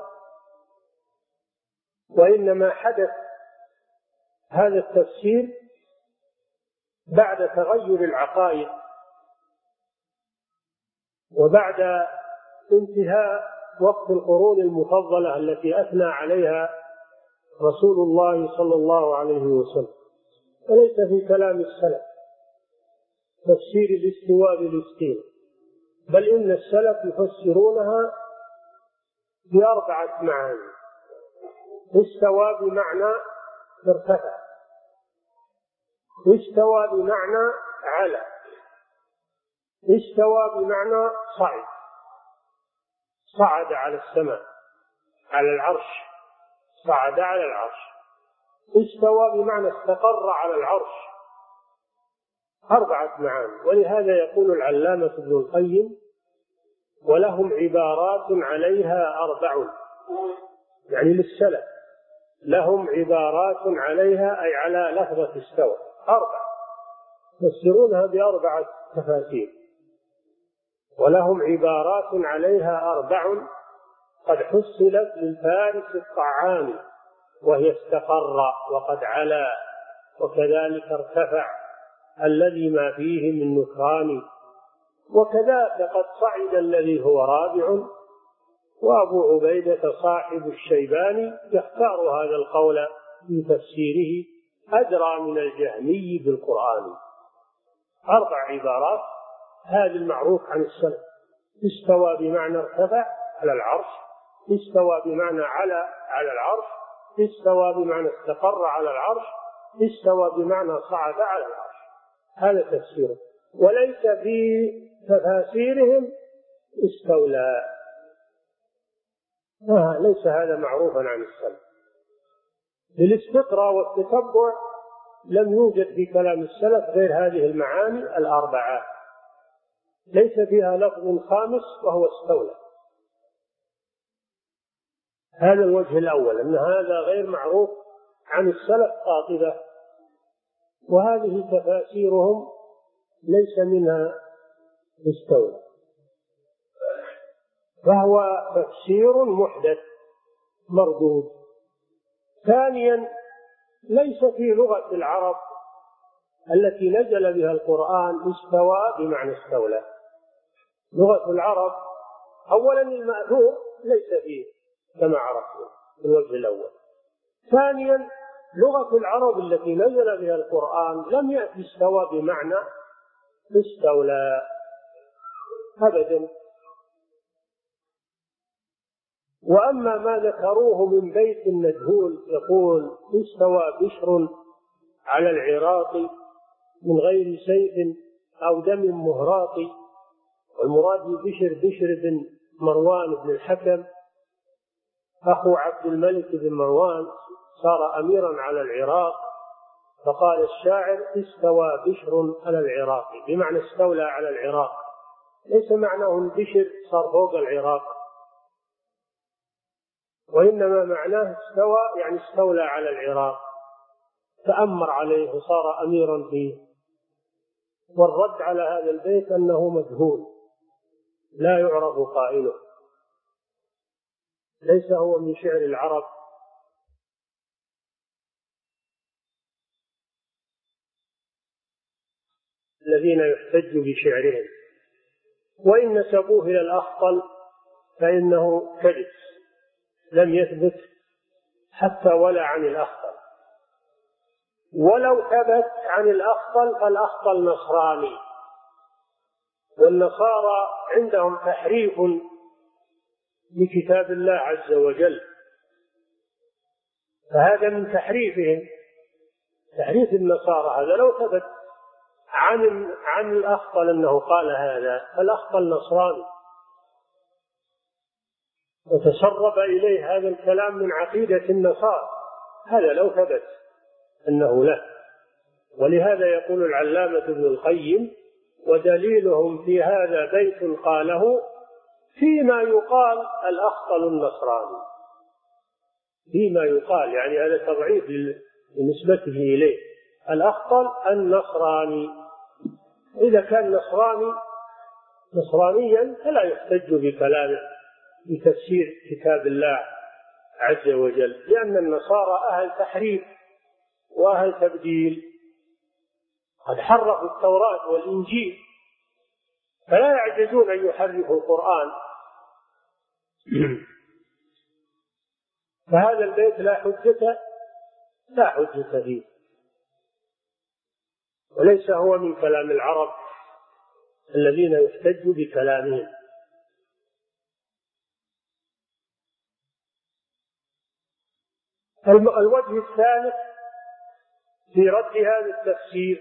Speaker 1: وإنما حدث هذا التفسير بعد تغير العقائد وبعد انتهاء وقت القرون المفضلة التي أثنى عليها رسول الله صلى الله عليه وسلم. وليس في كلام السلف تفسير الاستواء بالاستيلاء، بل إن السلف يفسرونها بأربعة معاني. استوى بمعنى ارتفع، استوى بمعنى على، استوى بمعنى صعد، صعد على السماء على العرش، صعد على العرش. استوى بمعنى استقر على العرش. أربعة معاني. ولهذا يقول العلامة ابن القيم: ولهم عبارات عليها أربع، يعني للسلف لهم عبارات عليها أي على لفظة استوى أربع، يفسرونها بأربعة تفاسير. ولهم عبارات عليها أربع قد حصلت للفارس الطعام، وهي استقر وقد علا وكذلك ارتفع الذي ما فيه من نكران، وكذاك قد صعد الذي هو رابع. وأبو عبيدة صاحب الشيباني يختار هذا القول في تفسيره أدرى من الجهمي بالقرآن. أربع عبارات، هذا المعروف عن السلف: استوى بمعنى ارتفع على العرش، استوى بمعنى على على العرش، استوى بمعنى استقر على العرش، استوى بمعنى صعد على العرش. هذا تفسيره. وليس في تفاسيرهم استولى، آه ليس هذا معروفا عن السلف. للاستقراء والتتبع لم يوجد في كلام السلف غير هذه المعاني الأربعة، ليس فيها لفظ خامس وهو استولى. هذا الوجه الأول، أن هذا غير معروف عن السلف قاطبة، وهذه تفاسيرهم ليس منها استولى، فهو تفسير محدث مردود. ثانيا، ليس في لغة العرب التي نزل بها القرآن استوى بمعنى استولى. لغة العرب أولا المأثور ليس فيه كما عرفنا في الوجه الأول. ثانيا، لغة العرب التي نزل بها القرآن لم يأتي استوى بمعنى استولى أبدا. وأما ما ذكروه من بيت النجهول يقول: استوى بشر على العراق من غير سيف أو دم مهراق، والمراد بشر بشر بن مروان بن الحكم أخو عبد الملك بن مروان، صار أميرا على العراق، فقال الشاعر: استوى بشر على العراق، بمعنى استولى على العراق، ليس معناه البشر صار فوق العراق، وإنما معناه استوى يعني استولى على العراق، تأمر عليه وصار أميرا فيه. والرد على هذا البيت أنه مجهول لا يعرف قائله، ليس هو من شعر العرب، الذين يحتج بشعرهم. وإن نسبوه إلى الأخطل فإنه كذب، لم يثبت حتى ولا عن الأخطل، ولو ثبت عن الأخطل فالأخطل نصراني، والنصارى عندهم تحريف لكتاب الله عز وجل، فهذا من تحريفهم، تحريف النصارى. هذا لو ثبت عن عن الأخطل أنه قال هذا. الأخطل نصراني وتسرب إليه هذا الكلام من عقيدة النصارى، هذا لو ثبت أنه له. ولهذا يقول العلامة ابن القيم: ودليلهم في هذا بيت قاله فيما يقال الأخطل النصراني. فيما يقال يعني هذا تضعيف بنسبته إليه. الأخطل النصراني، إذا كان نصراني نصرانيا فلا يحتج بكلامه بتفسير كتاب الله عز وجل، لأن النصارى أهل تحريف وأهل تبديل، قد حرفوا التوراة والإنجيل فلا يعجزون أن يحرفوا القرآن. فهذا البيت لا حجة لا حجة فيه، وليس هو من كلام العرب الذين يحتج بكلامهم. الوجه الثالث في رد هذا التفسير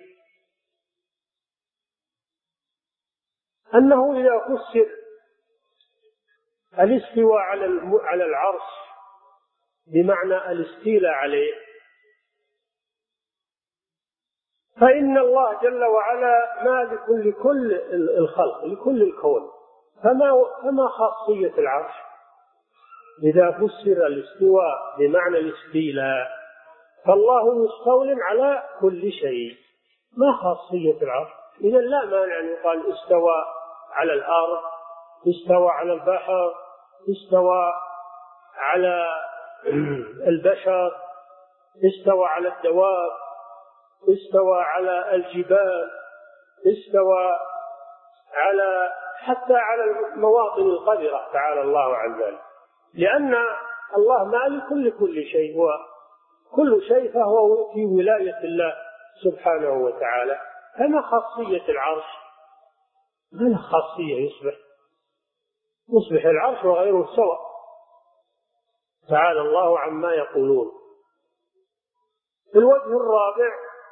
Speaker 1: أنه إذا فسر الاستواء على العرش بمعنى الاستيلاء عليه، فإن الله جل وعلا مالك لكل الخلق لكل الكون، فما فما خاصية العرش إذا فسر الاستواء بمعنى الاستيلاء؟ فالله مستول على كل شيء، ما خاصية العرش؟ إذا لا مانع أن يقال استوى على الأرض، استوى على البحر، استوى على البشر، استوى على الدواب، استوى على الجبال، استوى على حتى على المواطن القذرة تعالى الله عن ذلك، لأن الله مالك لكل شيء، وكل شيء فهو في ولاية الله سبحانه وتعالى. فما خاصية العرش؟ ما خاصية يصبح يصبح العرش وغيره سواء، تعالى الله عما يقولون. الوجه الرابع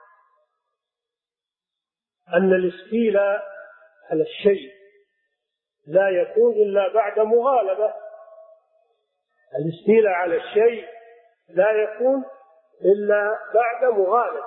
Speaker 1: أن الاستيلاء على الشيء لا يكون إلا بعد مغالبة. الاستيلاء على الشيء لا يكون إلا بعد مغالبة،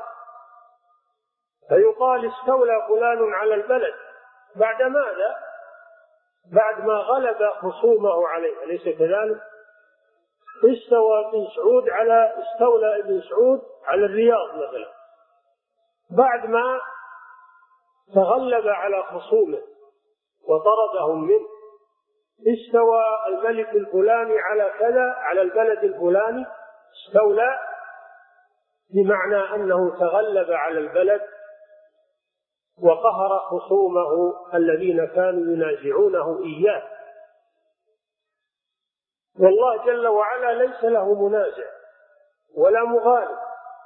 Speaker 1: فيقال استولى فلان على البلد بعد ماذا؟ بعد ما غلب خصومه عليه، أليس كذلك؟ استوى ابن سعود على استولى ابن سعود على الرياض مثلا بعد ما تغلب على خصومه وطردهم منه. استوى الملك الفلاني على كذا على البلد الفلاني، استولى بمعنى أنه تغلب على البلد وقهر خصومه الذين كانوا ينازعونه إياه. والله جل وعلا ليس له منازع ولا مغالب،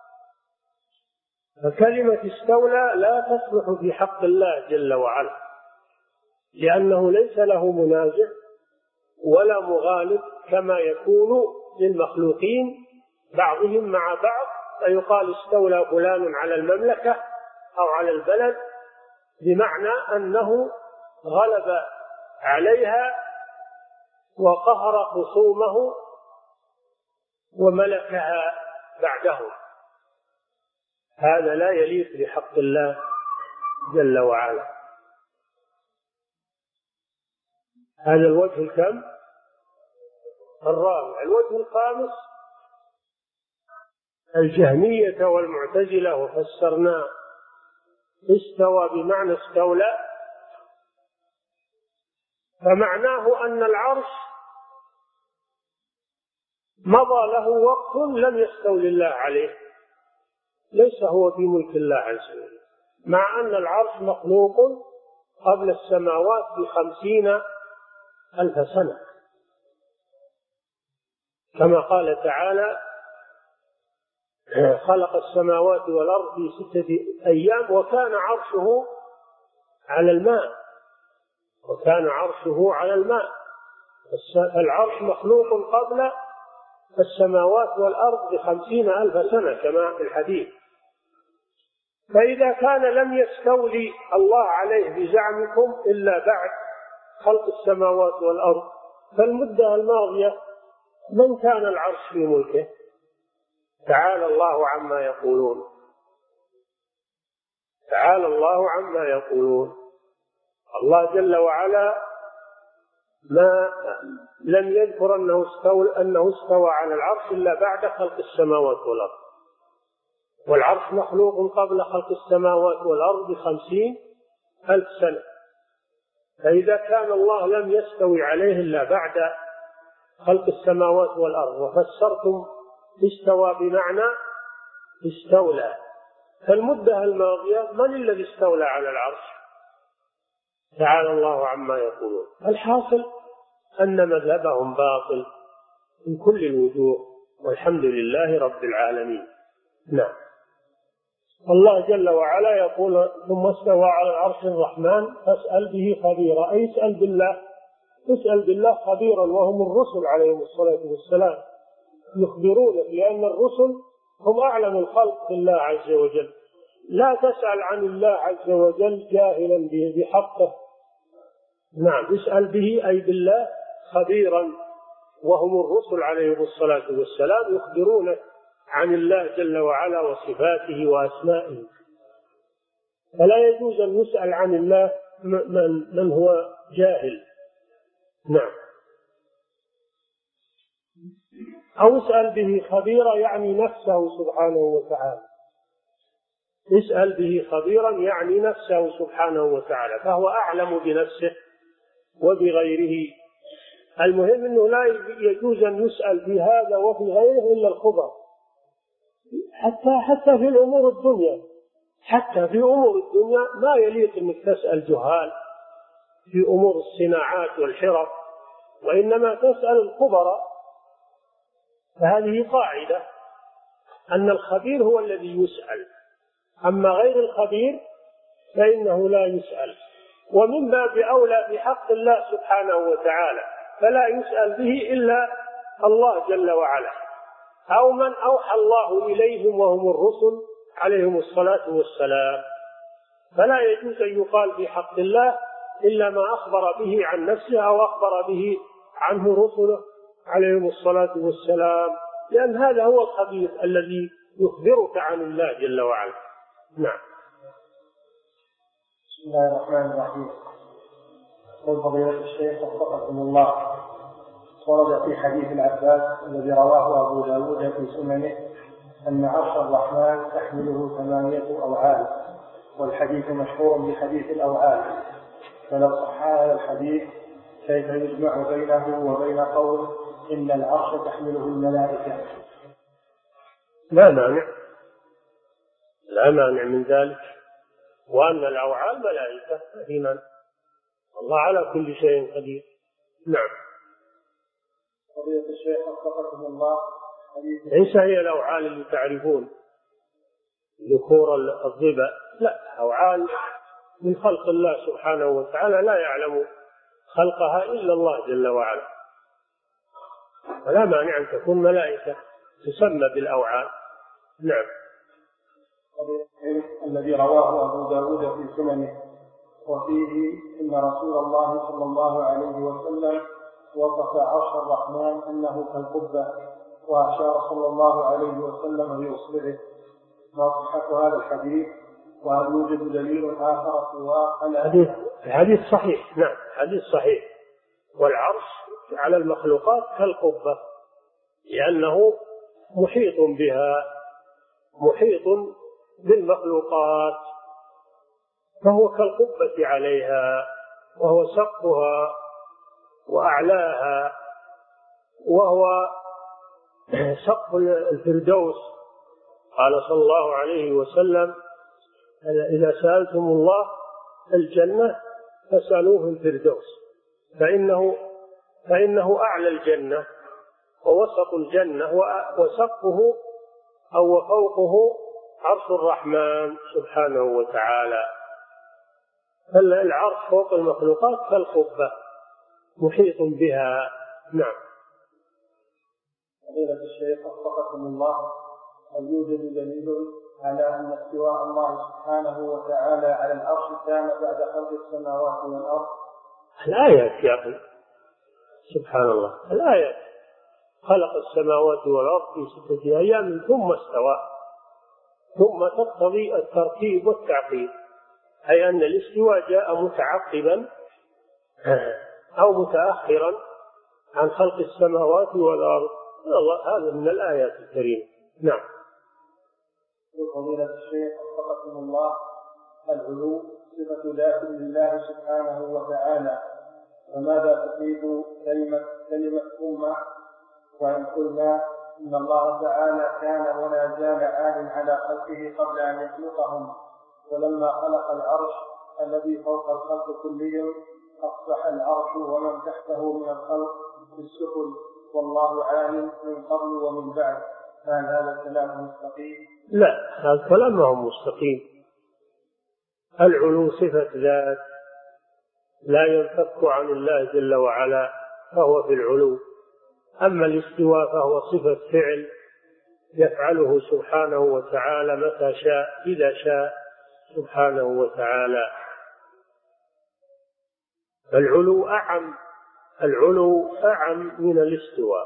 Speaker 1: فكلمة استولى لا تصلح في حق الله جل وعلا، لأنه ليس له منازع ولا مغالب كما يكون للمخلوقين بعضهم مع بعض، فيقال استولى فلان على المملكة أو على البلد بمعنى أنه غلب عليها وقهر خصومه وملكها بعدهم. هذا لا يليق بحق الله جل وعلا. هذا الوجه الكم الرابع. الوجه الخامس الجهمية والمعتزلة، وفسرنا استوى بمعنى استولى، فمعناه أن العرش مضى له وقت لم يستولي الله عليه، ليس هو في ملك الله عز وجل، مع أن العرش مخلوق قبل السماوات بخمسين ألف سنة، كما قال تعالى خلق السماوات والأرض في ستة أيام وكان عرشه على الماء وكان عرشه على الماء. العرش مخلوق قبل السماوات والأرض بخمسين ألف سنة كما في الحديث. فإذا كان لم يستولي الله عليه بزعمكم إلا بعد خلق السماوات والأرض، فالمدة الماضية من كان العرش في ملكه؟ تعالى الله عما يقولون، تعالى الله عما يقولون. الله جل وعلا ما لم يذكر أنه استوى, أنه استوى على العرش إلا بعد خلق السماوات والأرض، والعرش مخلوق قبل خلق السماوات والأرض بخمسين ألف سنة. فإذا كان الله لم يستوي عليه إلا بعد خلق السماوات والأرض وفسرتم استوى بمعنى استولى، فالمدة الماضية من الذي استولى على العرش؟ تعالى الله عما يقولون. الحاصل أن مذهبهم باطل من كل الوجوه، والحمد لله رب العالمين. نعم. الله جل وعلا يقول ثم استوى على العرش الرحمن فاسأل به خبيرا، أي اسأل بالله، اسأل بالله خبيرا، وهم الرسل عليهم الصلاة والسلام يخبرونك، لأن الرسل هم أعلم الخلق بالله عز وجل. لا تسأل عن الله عز وجل جاهلا بحقه. نعم، اسأل به أي بالله خبيرا، وهم الرسل عليهم الصلاة والسلام يخبرونك عن الله جل وعلا وصفاته وأسمائه. فلا يجوز أن يسأل عن الله من, من هو جاهل. نعم. أو اسأل به خبيرا يعني نفسه سبحانه وتعالى، اسأل به خبيرا يعني نفسه سبحانه وتعالى، فهو أعلم بنفسه وبغيره. المهم أنه لا يجوز أن يسأل في هذا وفي غيره إلا الخبر، حتى حتى في الأمور الدنيا، حتى في أمور الدنيا ما يليق أنك تسأل جهال في أمور الصناعات والحرف، وإنما تسأل الخبراء. فهذه قاعدة أن الخبير هو الذي يسأل، أما غير الخبير فإنه لا يسأل. ومن باب أولى بحق الله سبحانه وتعالى فلا يسأل به إلا الله جل وعلا، أو من أوحى الله إليهم وهم الرسل عليهم الصلاة والسلام. فلا يجوز أن يقال في حق الله إلا ما أخبر به عن نفسه أو أخبر به عنه رسله عليهم الصلاة والسلام، لأن هذا هو الخبير الذي يخبرك عن الله جل وعلا. نعم.
Speaker 2: بسم الله الرحمن الرحيم. قل فضيلة الشيخ وفقكم الله، ورد في حديث العباس الذي رواه أبو داود في سننه أن عرش الرحمن تحمله ثمانية أوعال، والحديث مشهور بحديث الأوعال، فلو صح هذا الحديث كيف يجمع بينه وبين قول إن العرش تحمله الملائكة؟
Speaker 1: لا مانع، لا مانع من ذلك، وأن الأوعال ملائكة إيمان، الله على كل شيء قدير. نعم.
Speaker 2: فضيلة الشيخ وفقكم الله،
Speaker 1: ليس هي الأوعال اللي تعرفون ذكور الضبع، لا، أوعال من خلق الله سبحانه وتعالى لا يعلم خلقها إلا الله جل وعلا، فلا مانع أن تكون ملائكة تسمى بالأوعال. نعم.
Speaker 2: الذي رواه أبو داود في سننه وفيه إن رسول الله صلى الله عليه وسلم وصف عرش الرحمن أنه كالقبة، وأشار صلى الله عليه وسلم بإصبعه، ما صحة هذا الحديث؟ وهل يوجد دليل آخر سواه؟
Speaker 1: الحديث الحديث صحيح. نعم، حديث صحيح. والعرش على المخلوقات كالقبة، لأنه محيط بها، محيط بالمخلوقات، فهو كالقبة عليها، وهو سقفها وأعلاها، وهو سقف الفردوس. قال صلى الله عليه وسلم إذا سألتم الله الجنة فاسألوه الفردوس، فإنه, فإنه أعلى الجنة ووسط الجنة وسقفه أو فوقه عرش الرحمن سبحانه وتعالى. فالعرش فوق المخلوقات كالقبة محيط بها. نعم.
Speaker 2: فضيلة الشيخ وفقكم الله، هل يوجد دليل على أن استواء الله سبحانه وتعالى على العرش كان بعد خلق السماوات والأرض؟
Speaker 1: الآيات يا أخي، سبحان الله، الآيات: خلق السماوات والأرض في ستة أيام ثم استوى، ثم تقتضي الترتيب والتعقيب، أي أن الاستواء جاء متعقبا أو متأخرا عن خلق السماوات والأرض. هذا من الآيات الكريمة. نعم.
Speaker 2: فضيلة الشيخ وفقكم الله، العلو صفة ذات لله سبحانه وتعالى، فماذا تفيد كلمة كلمة أمة؟ وإن قلنا إن الله تعالى كان ولا زال عال على خلقه قبل أن يخلقهم، ولما خلق العرش الذي فوق الخلق كلهم أصبح العرش ومن تحته من الخلق في السفل، والله عالم من قبل ومن بعد. هل هذا الكلام مستقيم؟
Speaker 1: لا، هذا الكلام ما هو مستقيم. العلو صفة ذات لا ينفك عن الله جل وعلا، فهو في العلو. أما الاستواء فهو صفة فعل يفعله سبحانه وتعالى متى شاء إذا شاء سبحانه وتعالى. العلو أعم العلو أعم من الاستواء.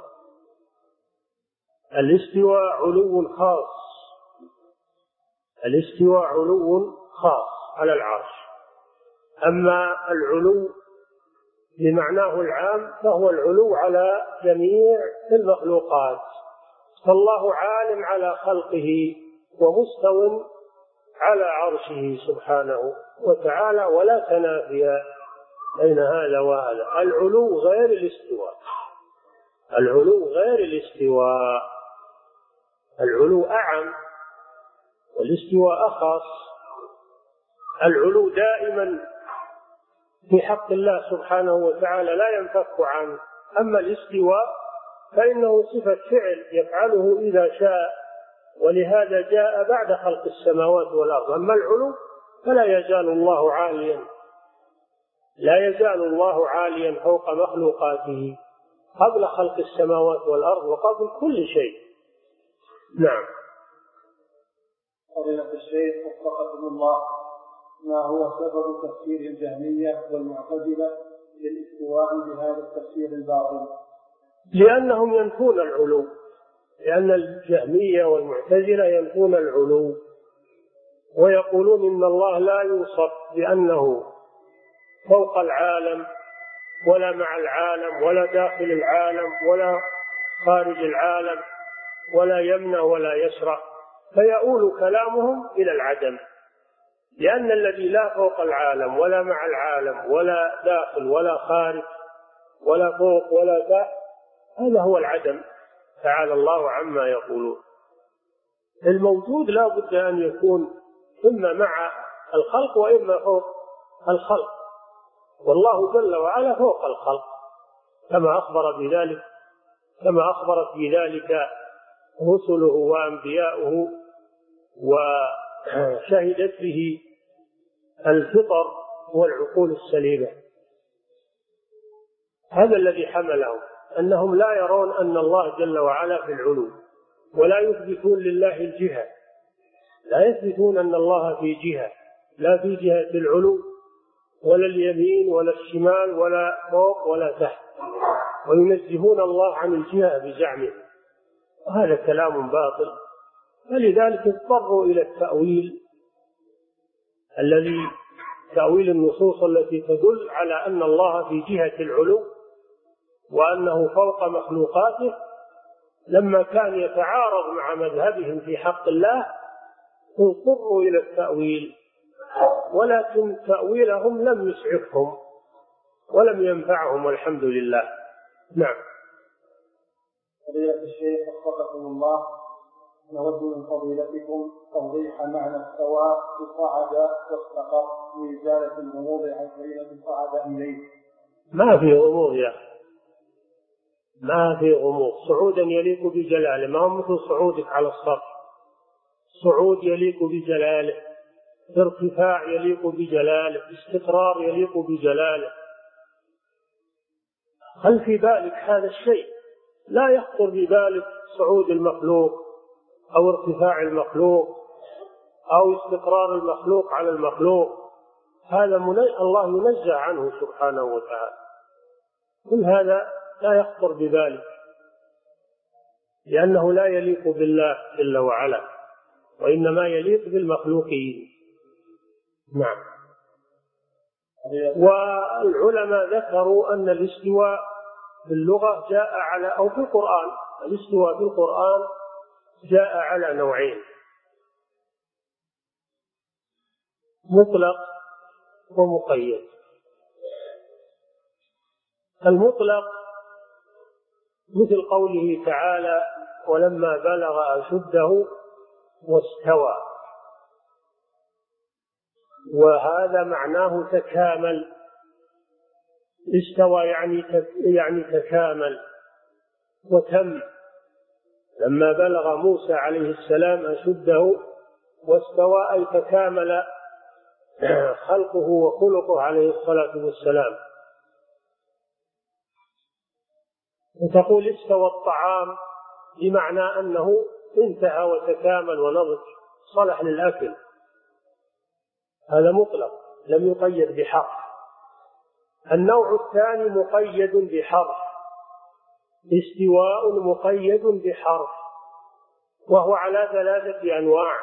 Speaker 1: الاستواء علو خاص الاستواء علو خاص على العرش، أما العلو بمعناه العام فهو العلو على جميع المخلوقات. فالله عالم على خلقه ومستو على عرشه سبحانه وتعالى، ولا تنافي بين هذا وهذا. العلو غير الاستواء العلو غير الاستواء العلو أعم والاستواء أخص. العلو دائما في حق الله سبحانه وتعالى لا ينفك عنه، أما الاستواء فإنه صفة فعل يفعله إذا شاء، ولهذا جاء بعد خلق السماوات والأرض. أما العلو فلا يزال الله عاليا لا يزال الله عاليا فوق مخلوقاته قبل خلق السماوات والأرض وقبل كل شيء. نعم.
Speaker 2: فضيلة الشيخ وفقكم الله، ما هو سبب تفسير الجهمية والمعتزلة للاستواء بهذا التفسير الباطل؟
Speaker 1: لأنهم ينفون العلو، لأن الجهمية والمعتزلة ينفون العلو ويقولون إن الله لا يوصف بأنه فوق العالم ولا مع العالم ولا داخل العالم ولا خارج العالم ولا يمنع ولا يشرع، فيؤول كلامهم إلى العدم، لأن الذي لا فوق العالم ولا مع العالم ولا داخل ولا خارج ولا فوق ولا تحت هذا هو العدم، تعالى الله عما يقولون. الموجود لا بد أن يكون إما مع الخلق وإما فوق الخلق، والله جل وعلا فوق الخلق كما أخبر بذلك كما أخبرت بذلك رسله وأنبياؤه وشهدت به الفطر والعقول السليمة. هذا الذي حملهم أنهم لا يرون أن الله جل وعلا في العلو، ولا يثبتون لله الجهة، لا يثبتون أن الله في جهة، لا في جهة العلو ولا اليمين ولا الشمال ولا فوق ولا تحت، وينزهون الله عن الجهة بزعمه، وهذا كلام باطل. فلذلك اضطروا إلى التأويل الذي تأويل النصوص التي تدل على أن الله في جهة العلو وأنه فوق مخلوقاته، لما كان يتعارض مع مذهبهم في حق الله اضطروا إلى التأويل، ولكن تأويلهم لم يسعفهم ولم ينفعهم والحمد لله. نعم.
Speaker 2: فضيلة الشيخ وفقكم الله، نود من فضيلتكم توضيح معنى السواء في صعد واستقر وإزالة الغموض عن كلمة صعد إليه.
Speaker 1: ما في غموض يا أخي، ما في غموض. صعودا يليق بجلاله، ما هو مثل صعودك على السطح. صعود يليق بجلاله، ارتفاع يليق بجلاله، استقرار يليق بجلاله. هل في بالك هذا الشيء؟ لا يخطر ببالك صعود المخلوق أو ارتفاع المخلوق أو استقرار المخلوق على المخلوق، هذا الله ينزه عنه سبحانه وتعالى. كل هذا لا يخطر بذلك، لأنه لا يليق بالله جل وعلا، وإنما يليق بالمخلوقين. نعم. والعلماء ذكروا أن الاستواء في اللغة جاء على أو في القرآن، الاستواء في القرآن جاء على نوعين: مطلق ومقيد. المطلق مثل قوله تعالى: ولما بلغ أشده واستوى، وهذا معناه تكامل. استوى يعني يعني تكامل وتم. لما بلغ موسى عليه السلام أشده واستوى أي تكامل خلقه وخلقه عليه الصلاة والسلام. وتقول استوى الطعام بمعنى أنه انتهى وتكامل ونضج، صلح للأكل. هذا مطلق لم يقيد بحرف. النوع الثاني مقيد بحرف، استواء مقيد بحرف، وهو على ثلاثة أنواع: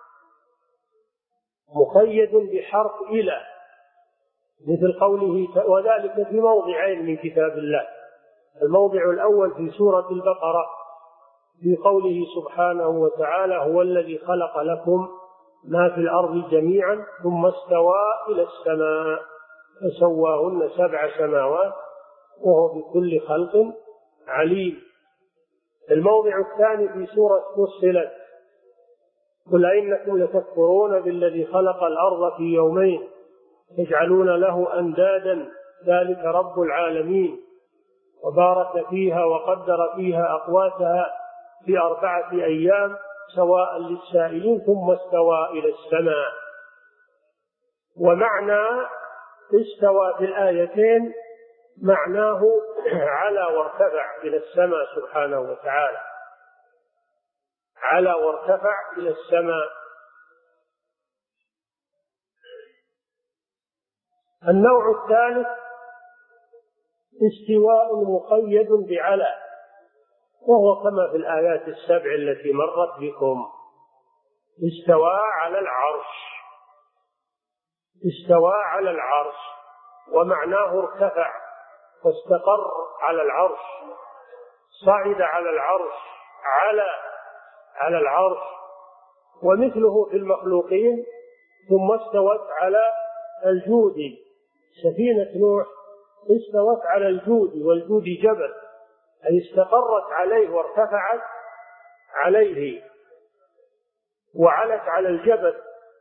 Speaker 1: مقيد بحرف إلى، مثل قوله، وذلك في موضعين من كتاب الله. الموضع الأول في سورة البقرة في قوله سبحانه وتعالى: هو الذي خلق لكم ما في الأرض جميعا ثم استوى إلى السماء فسواهن سبع سماوات وهو بكل خلق عليم. الموضع الثاني في سورة فصلت: قل أئنكم لتكفرون بالذي خلق الأرض في يومين تجعلون له أندادا ذلك رب العالمين وبارك فيها وقدر فيها أقواتها في أربعة أيام سواء للسائلين ثم استوى إلى السماء. ومعنى استوى في الآيتين معناه على وارتفع إلى السماء سبحانه وتعالى، على وارتفع إلى السماء. النوع الثالث استواء مقيد بعلى، وهو كما في الآيات السبع التي مرت بكم: استوى على العرش، استوى على العرش، ومعناه ارتفع واستقر على العرش، صعد على العرش، على على العرش. ومثله في المخلوقين: ثم استوت على الجود، سفينة نوح استوت على الجود، والجود جبل، أي استقرت عليه وارتفعت عليه وعلت على الجبل.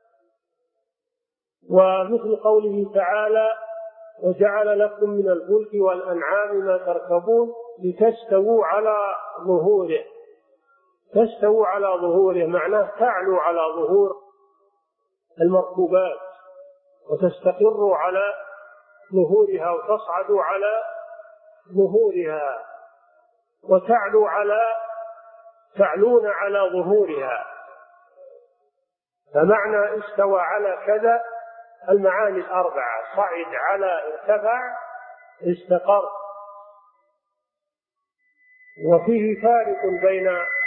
Speaker 1: ومثل قوله تعالى: وجعل لكم من الفلك والأنعام ما تركبون لتستووا على ظهوره. تستووا على ظهوره معناه تعلو على ظهور المركوبات وتستقروا على ظهورها وتصعدوا على ظهورها وتعلو على تعلون على ظهورها. فمعنى استوى على كذا المعاني الأربعة: صعد، على، ارتفع، استقر. وفيه فارق بين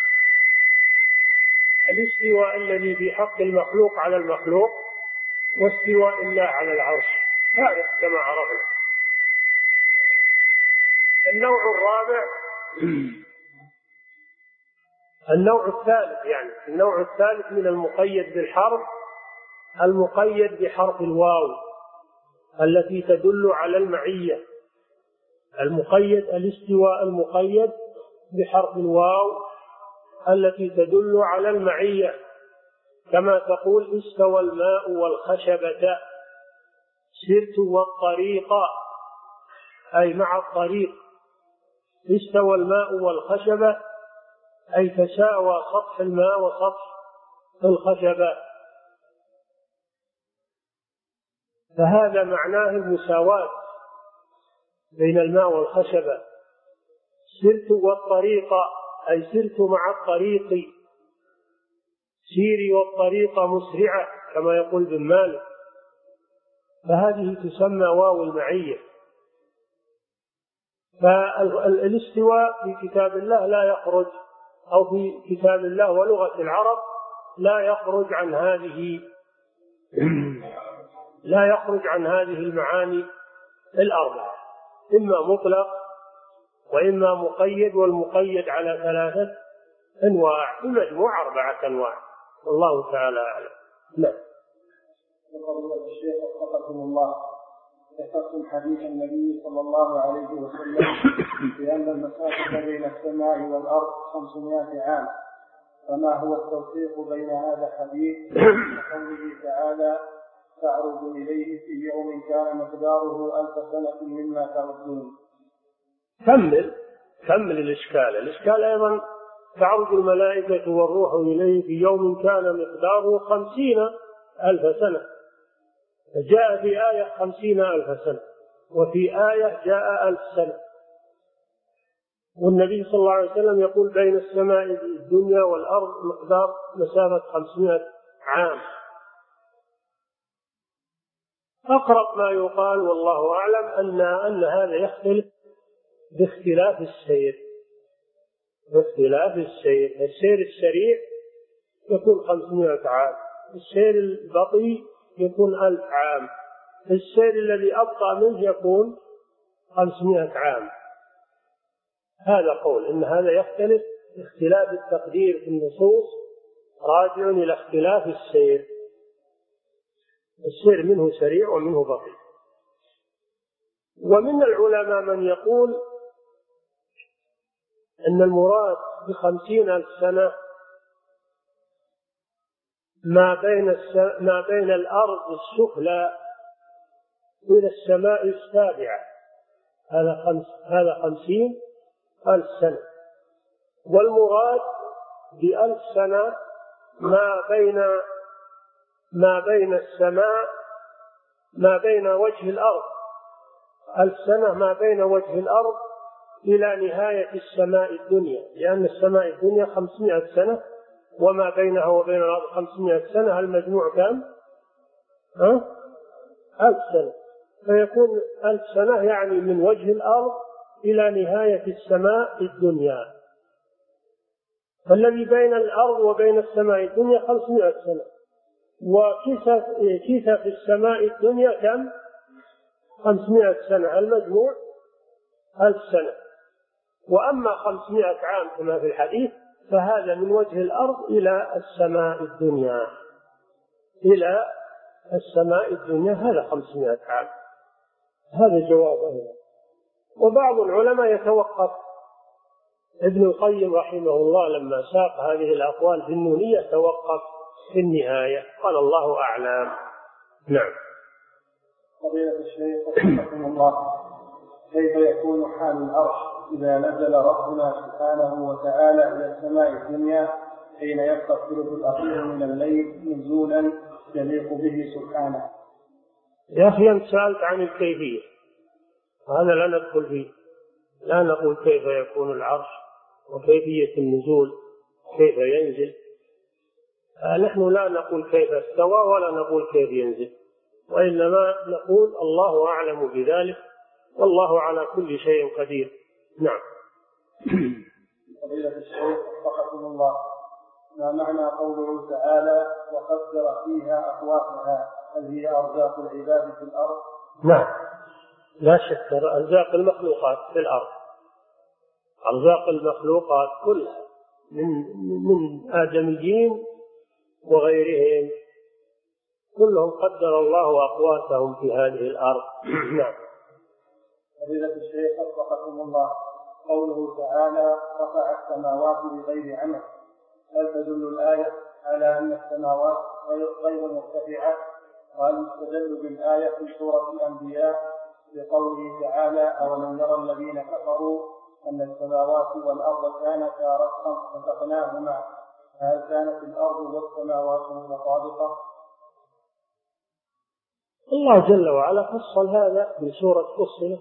Speaker 1: الاستواء الذي في حق المخلوق على المخلوق واستواء الله على العرش، فارق كما عرفنا. النوع الرابع النوع الثالث يعني النوع الثالث من المقيد بالحرف المقيد بحرف الواو التي تدل على المعية. المقيد الاستواء المقيد بحرف الواو التي تدل على المعية، كما تقول: استوى الماء والخشبة، سرت والطريق، أي مع الطريق. استوى الماء والخشبة أي تساوى سطح الماء وسطح الخشبة، فهذا معناه المساواة بين الماء والخشبة. سرت والطريق أي سرت مع الطريق، سيري والطريق مسرعة كما يقول ابن مالك، فهذه تسمى واو المعية. فالاستواء في كتاب الله لا يخرج، أو في كتاب الله ولغة العرب لا يخرج عن هذه لا يخرج عن هذه المعاني الأربعة، إما مطلق وإما مقيد، والمقيد على ثلاثة أنواع، المجموع أربعة أنواع، والله تعالى أعلم. نعم.
Speaker 2: وقال الشيخ وفقكم الله، ذكرتم حديث النبي صلى الله عليه وسلم بأن المسافة بين السماء والأرض خمسمائة عام، فما هو التوفيق بين هذا الحديث وقوله تعالى تعرض إليه في يوم كان مقداره ألف سنة مما تعدون؟
Speaker 1: كمل كمل الإشكال. الإشكال أيضا تعرض الملائكة والروح إليه في يوم كان مقداره خمسين ألف سنة، جاء في آية خمسين ألف سنة، وفي آية جاء ألف سنة، والنبي صلى الله عليه وسلم يقول بين السماء الدنيا والأرض مقدار مسافة خمسمائة عام. أقرب ما يقال والله أعلم أن أن هذا يختلف باختلاف السير باختلاف السير السير السريع يكون خمسمائة عام، السير البطيء يكون ألف عام، السير الذي أبطأ منه يكون خمسمائة عام. هذا قول إن هذا يختلف، اختلاف التقدير في النصوص راجع إلى اختلاف السير، السير منه سريع ومنه بطيء. ومن العلماء من يقول أن المراد بخمسين ألف سنة ما بين ما بين الأرض السفلى إلى السماء السابعة، هذا خمس هذا خمسين ألف سنة، والمراد بألف سنة ما بين ما بين السماء ما بين وجه الأرض، ألف سنة ما بين وجه الأرض إلى نهاية السماء الدنيا، لأن السماء الدنيا خمسمائة سنة وما بينها وبين الأرض خمسمائة سنة، المجموع كم؟ ها؟ ألف سنة، فيكون ألف سنة يعني من وجه الأرض إلى نهاية السماء الدنيا، فالذي بين الأرض وبين السماء الدنيا خمسمائة سنة، وكسف السماء الدنيا كم؟ خمسمائة سنة، المجموع ألف سنة. وأما خمسمائة عام كما في الحديث فهذا من وجه الأرض إلى السماء الدنيا إلى السماء الدنيا هذا خمسمائة عام. هذا جوابه. وبعض العلماء يتوقف، ابن القيم رحمه الله لما ساق هذه الأقوال في النونية توقف في النهاية، قال الله أعلم. نعم.
Speaker 2: فضيلة الشيخ رحمه الله، كيف يكون حال العرش إذا نزل ربنا سبحانه وتعالى إلى السماء الدنيا حين يبقى الثلث الأخير من الليل نزولا يليق به سبحانه؟
Speaker 1: يا أخي أنت سألت عن الكيفية، هذا لا ندخل فيه، لا نقول كيف يكون العرش وكيفية النزول كيف ينزل، نحن لا نقول كيف استوى ولا نقول كيف ينزل، وإنما نقول الله أعلم بذلك والله على كل شيء قدير. نعم.
Speaker 2: فضيلة الشيخ وفقكم الله، ما معنى قوله تعالى وقدر فيها أقواتها؟ هل هي أرزاق العباد في الأرض؟
Speaker 1: نعم لا شك، أرزاق المخلوقات في الأرض، أرزاق المخلوقات كلها من من آدميين وغيرهم كلهم قدر الله أقواتهم في هذه الأرض. نعم.
Speaker 2: فضيلة الشيخ وفقكم الله، قوله تعالى رفع السماوات بغير عمد، هل تدل الآية على أن السماوات غير مرتفعة؟ وهل يستدل بالآية في سورة الأنبياء بقوله تعالى أولم يرى الذين كفروا أن السماوات والأرض كانتا رتقا ففتقناهما فهل كانت الأرض والسماوات متطابقة؟
Speaker 1: الله جل وعلا فصل هذا في سورة فصلة،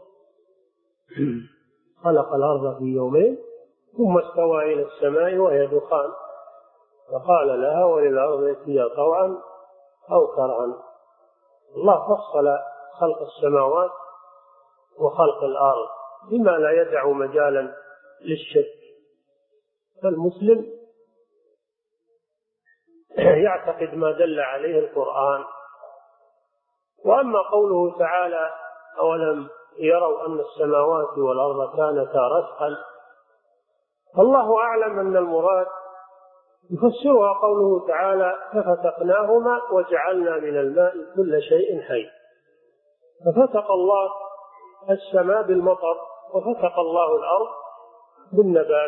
Speaker 1: خلق الأرض في يومين ثم استوى إلى السماء وهي دخان فقال لها وللأرض ائتيا طوعا أو كرها. الله فصل خلق السماوات وخلق الأرض بما لا يدع مجالا للشك، فالمسلم يعتقد ما دل عليه القرآن. وأما قوله تعالى أولم يروا أن السماوات والأرض كانتا رتقا، فالله أعلم أن المراد يفسرها قوله تعالى ففتقناهما وجعلنا من الماء كل شيء حي. ففتق الله السماء بالمطر وفتق الله الأرض بالنبات.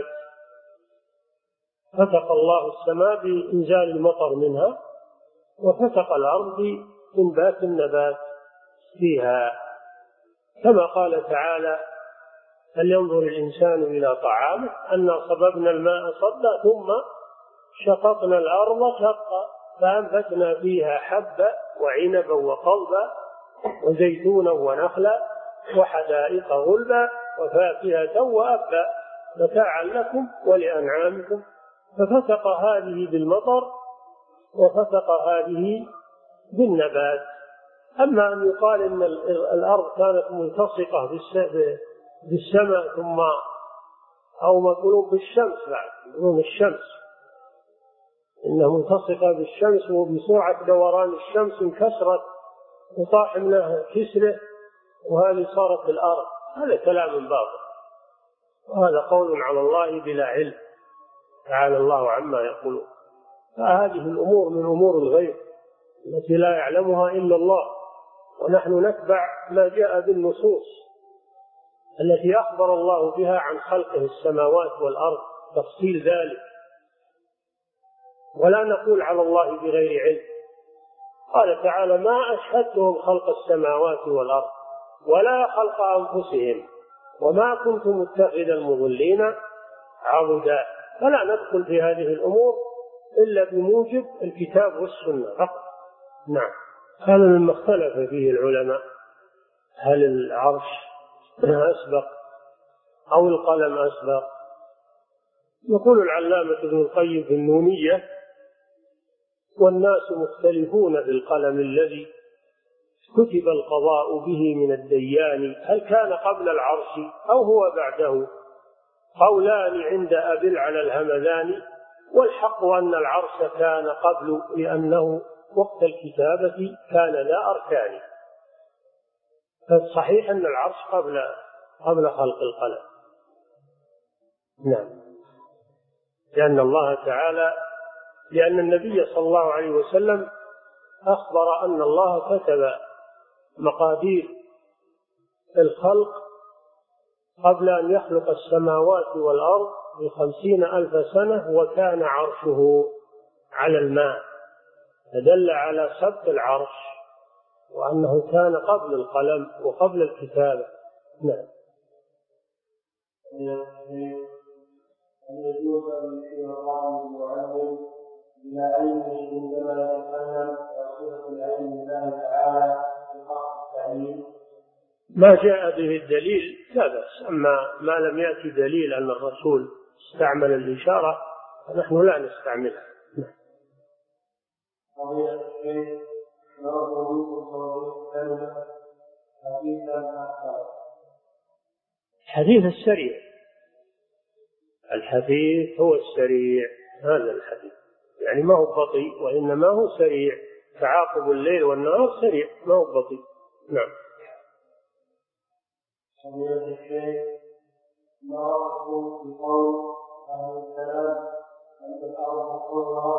Speaker 1: فتق الله السماء بإنزال المطر منها، وفتق الأرض بإنبات النبات فيها، كما قال تعالى فلينظر الإنسان إلى طعامه أنا صببنا الماء صبا ثم شققنا الأرض شقا فأنبتنا فيها حبا وعنبا وقضبا وزيتونا ونخلا وحدائق غلبا وفاكهة وأبا متاعا لكم ولأنعامكم. ففتق هذه بالمطر وفتق هذه بالنبات. أما أن يقال إن الأرض كانت ملتصقة بالسماء ثم أو مقلوب بالشمس، بعد يقولون الشمس إنها ملتصقة بالشمس وبسرعة دوران الشمس انكسرت وطاح منها كسره وهذه صارت الأرض، هذا كلام باطل، وهذا قول على الله بلا علم تعالى الله عما يقولون. فهذه الأمور من أمور الغيب التي لا يعلمها إلا الله، ونحن نتبع ما جاء بالنصوص التي أخبر الله بها عن خلقه السماوات والأرض تفصيل ذلك، ولا نقول على الله بغير علم. قال تعالى ما أشهدتهم خلق السماوات والأرض ولا خلق أنفسهم وما كنت متخذ المضلين عضدا. فلا ندخل في هذه الأمور إلا بموجب الكتاب والسنة فقط. نعم. هذا مما اختلف فيه العلماء، هل العرش أسبق أو القلم أسبق؟ يقول العلامة ابن القيم في النونية والناس مختلفون بالقلم الذي كتب القضاء به من الديان، هل كان قبل العرش أو هو بعده؟ قولان عند أبي العلا الهمذان، والحق أن العرش كان قبل لأنه وقت الكتابة كان لا أركان. فالصحيح أن العرش قبل قبل خلق القلم. نعم. لأن الله تعالى لأن النبي صلى الله عليه وسلم أخبر أن الله كتب مقادير الخلق قبل أن يخلق السماوات والأرض بخمسين ألف سنة، وكان عرشه على الماء، فدل على سبق العرش وأنه كان قبل القلم وقبل الكتابة. نعم.
Speaker 2: أن يجوز أن يشير الله المعلم إلى علم عندما يتكلم وصفة العلم لله تعالى في حق التعليم؟
Speaker 1: ما جاء به الدليل لا بأس، أما ما لم يأتي دليل أن الرسول استعمل الإشارة فنحن لا نستعملها.
Speaker 2: قضية الشيخ نرجو منكم توضيح كلمة حديثا أكثر.
Speaker 1: الحديث السريع، الحديث هو السريع، هذا الحديث يعني ما هو بطيء وإنما هو سريع، تعاقب الليل والنهار سريع ما هو بطيء. نعم.
Speaker 2: قضية الشيخ ما رأيكم بقول أهل الكلام أن الأرض كلها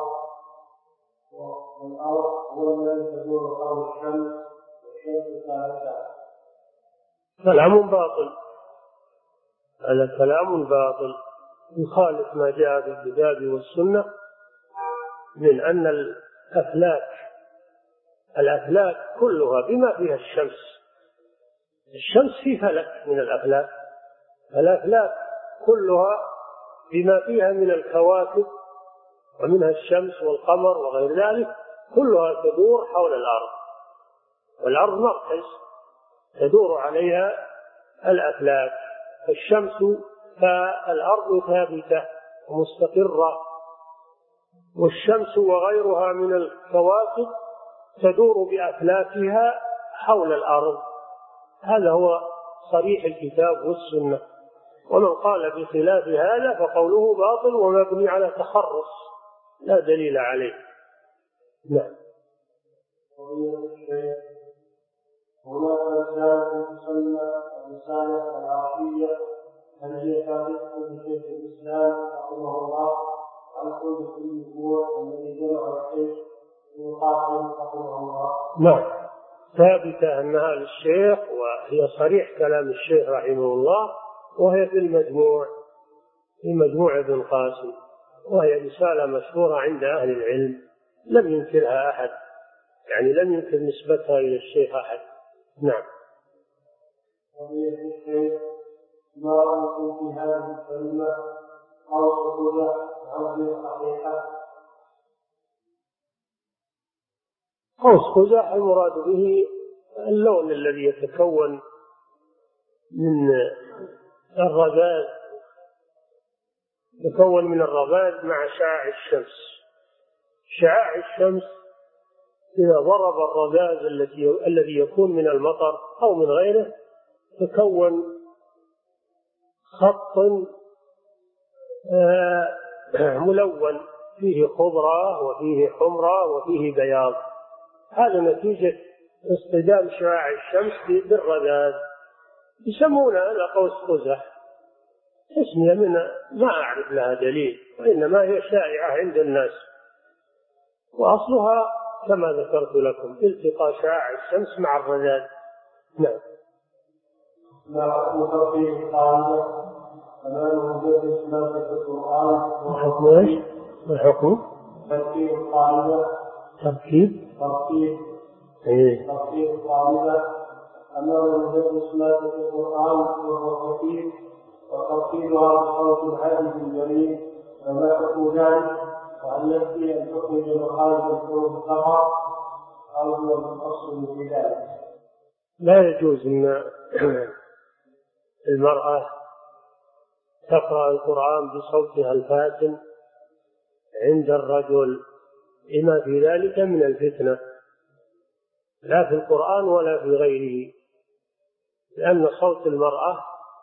Speaker 2: والأرض هو الذي تدور حول الشمس والشمس ثابتة؟
Speaker 1: كلام باطل، هذا كلام باطل يخالف ما جاء في الكتاب والسنة من أن الأفلاك الأفلاك كلها بما فيها الشمس، الشمس في فلك من الأفلاك، الأفلاك كلها بما فيها من الكواكب ومنها الشمس والقمر وغير ذلك كلها تدور حول الأرض، والأرض مركز تدور عليها الأفلاك. الشمس فالأرض ثابتة ومستقرة والشمس وغيرها من الكواكب تدور بأفلاكها حول الأرض. هذا هو صريح الكتاب والسنة، ومن قال بخلاف هذا فقوله باطل ومبني على تخرص لا دليل عليه. نعم.
Speaker 2: هناك رسالة تسمى الرسالة العربية، هل هي ثابتة لشيخ الإسلام رحمه الله عن كل النبوة الذي جمع الشيخ وقاسم رحمه الله؟
Speaker 1: نعم، ثابتة أنها للشيخ، وهي صريح كلام الشيخ رحمه الله، وهي في المجموع في مجموع ابن قاسم، وهي رسالة مشهورة عند أهل العلم لم ينكرها أحد، يعني لم ينكر نسبتها إلى الشيخ أحد. نعم.
Speaker 2: وفي الشيخ ما رأيكم في هذه الكلمة أو سقوطها عن صحيحة؟
Speaker 1: قوس قزح المراد به اللون الذي يتكون من الرذاذ، يتكون من الرذاذ مع شعاع الشمس. شعاع الشمس إذا ضرب الرذاذ الذي يكون من المطر أو من غيره تكون خط ملون فيه خضرة وفيه حمرة وفيه بياض. هذا نتيجة اصطدام شعاع الشمس بالرذاذ، يسمونه هذا قوس قزح. تسمية من ما أعرف لها دليل، وإنما هي شائعة عند الناس، وأصلها كما ذكرت لكم التقاء شعاع الشمس مع الرذاذ. نعم.
Speaker 2: ما حكم ترتيب القاعدة أمام مدرس مادة القرآن؟
Speaker 1: ما حكم ايش؟ ما حكم
Speaker 2: ترتيب القاعدة؟
Speaker 1: ترتيب
Speaker 2: ترتيب
Speaker 1: ايه
Speaker 2: ترتيب القاعدة أمام مدرس مادة القرآن وهو خفيف، وترتيبها بصوت عالي جميل، فما حكم ذلك؟ وهل يكفي أن تخرج مخارج الحروف فقط أو هو المقصود في ذلك؟
Speaker 1: لا يجوز أن المرأة تقرأ القرآن بصوتها الفاتن عند الرجل، لما في ذلك من الفتنة، لا في القرآن ولا في غيره، لأن صوت المرأة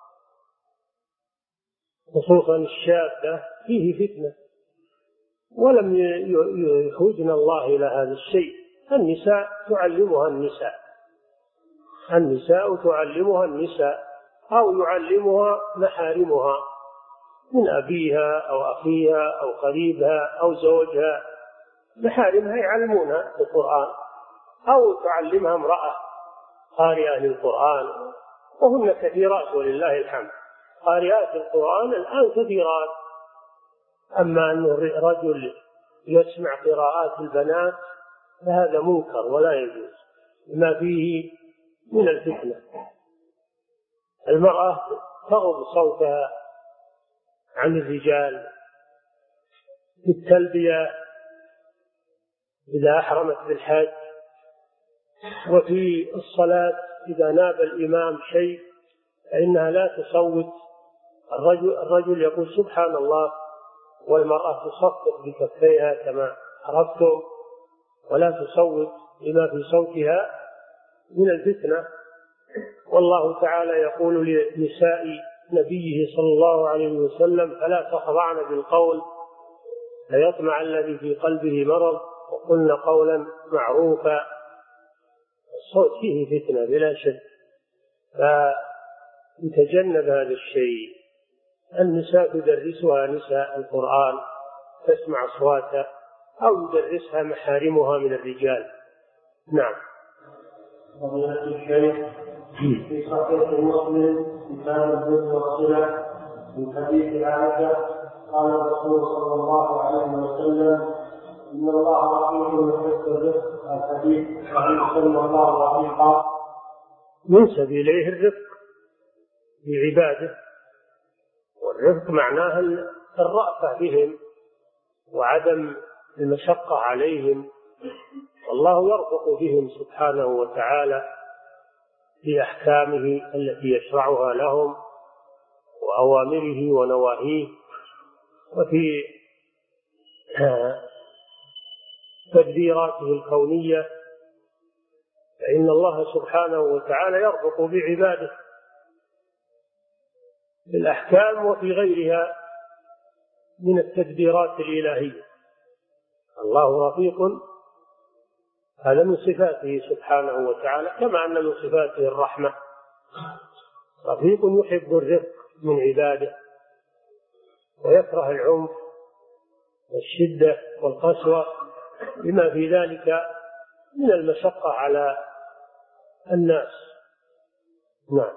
Speaker 1: خصوصا الشابة فيه فتنة، ولم يخرجن الله إلى هذا الشيء. النساء تعلمها النساء النساء تعلمها النساء أو يعلمها محارمها من أبيها أو أخيها أو قريبها أو زوجها. محارمها يعلمونها القرآن، أو تعلمها امرأة قارئة للقرآن، وهن كثيرات ولله الحمد. قارئات القرآن الآن كثيرات. أما أن رجل يسمع قراءات البنات فهذا منكر ولا يجوز، ما فيه من الفتنة. المرأة تغض صوتها عن الرجال في التلبية إذا أحرمت بالحج، وفي الصلاة إذا ناب الإمام شيء فإنها لا تصوت. الرجل, الرجل يقول سبحان الله، والمرأة تصفق بكفيها كما عرفتم، ولا تصوت لما في صوتها من الفتنة. والله تعالى يقول لنساء نبيه صلى الله عليه وسلم فلا تخضعن بالقول فيطمع الذي في قلبه مرض وقلن قولا معروفا. الصوت فيه فتنة بلا شك، فيتجنب هذا الشيء. النساء تدرسها نساء القرآن تسمع أصواتها، أو يدرسها محارمها من الرجال. نعم.
Speaker 2: فضيلة الشيخ، في صحيح مسلم كتاب البر والصلة من حديث عائشة قال الرسول صلى الله عليه وسلم إن الله رقيق يحب الرفق. الحديث وأن يسمى الله رقيقا
Speaker 1: ينسب إليه الرفق في عباده، والرفق معناه الرأفة بهم وعدم المشقة عليهم، والله يرفق بهم سبحانه وتعالى في أحكامه التي يشرعها لهم وأوامره ونواهيه، وفي تدبيراته الكونية، فإن الله سبحانه وتعالى يرفق بعباده في الأحكام وفي غيرها من التدبيرات الإلهية. الله رفيق، هذا من صفاته سبحانه وتعالى، كما أن من صفاته الرحمة. رفيق يحب الرفق من عباده ويكره العنف والشدة والقسوة بما في ذلك من المشقة على الناس. نعم.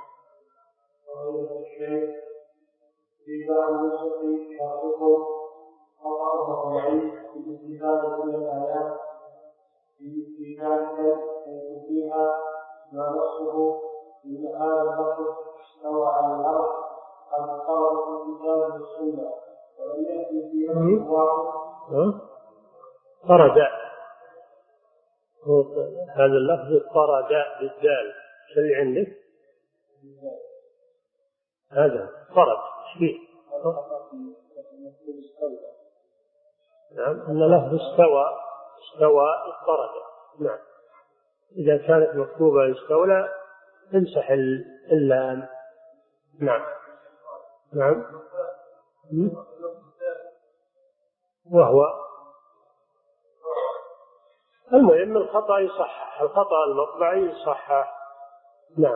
Speaker 2: في بعض النسخ شرطه خطأه ضعيف بالاستفادة من الآيات في ذلك فيها ما نصه من هذا اللفظ استوى على الأرض قد قال في الكتاب والسنة ولم يأتي في لفظ واحد.
Speaker 1: طرد، هذا اللفظ طرد بالدال. شو اللي عندك؟ هذا طرد شيء. نعم، أن لفظ استوى استوى طرد. نعم، إذا كانت مكتوبة استولى امسح اللام. نعم نعم. وهو المهم الخطأ يصحح، الخطأ المطبعي يصحح. نعم.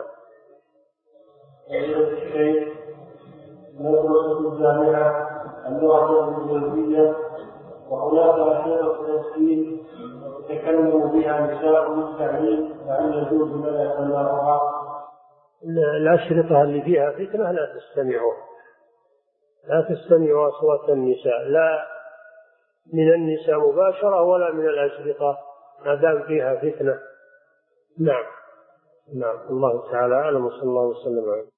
Speaker 2: ندرس في الجامعة اللغة الإنجليزية وهناك أشياء التسجيل يتكلم بها نساء التعليم، فهل يجوز لنا سماعها؟
Speaker 1: الأشرطة اللي فيها فتنة لا تستمعوا، لا تستمعوا أصوات النساء، لا من النساء مباشرة ولا من الأشرطة ما دام فيها فتنة. نعم نعم. الله تعالى أعلم، وصلى الله وسلم عليه.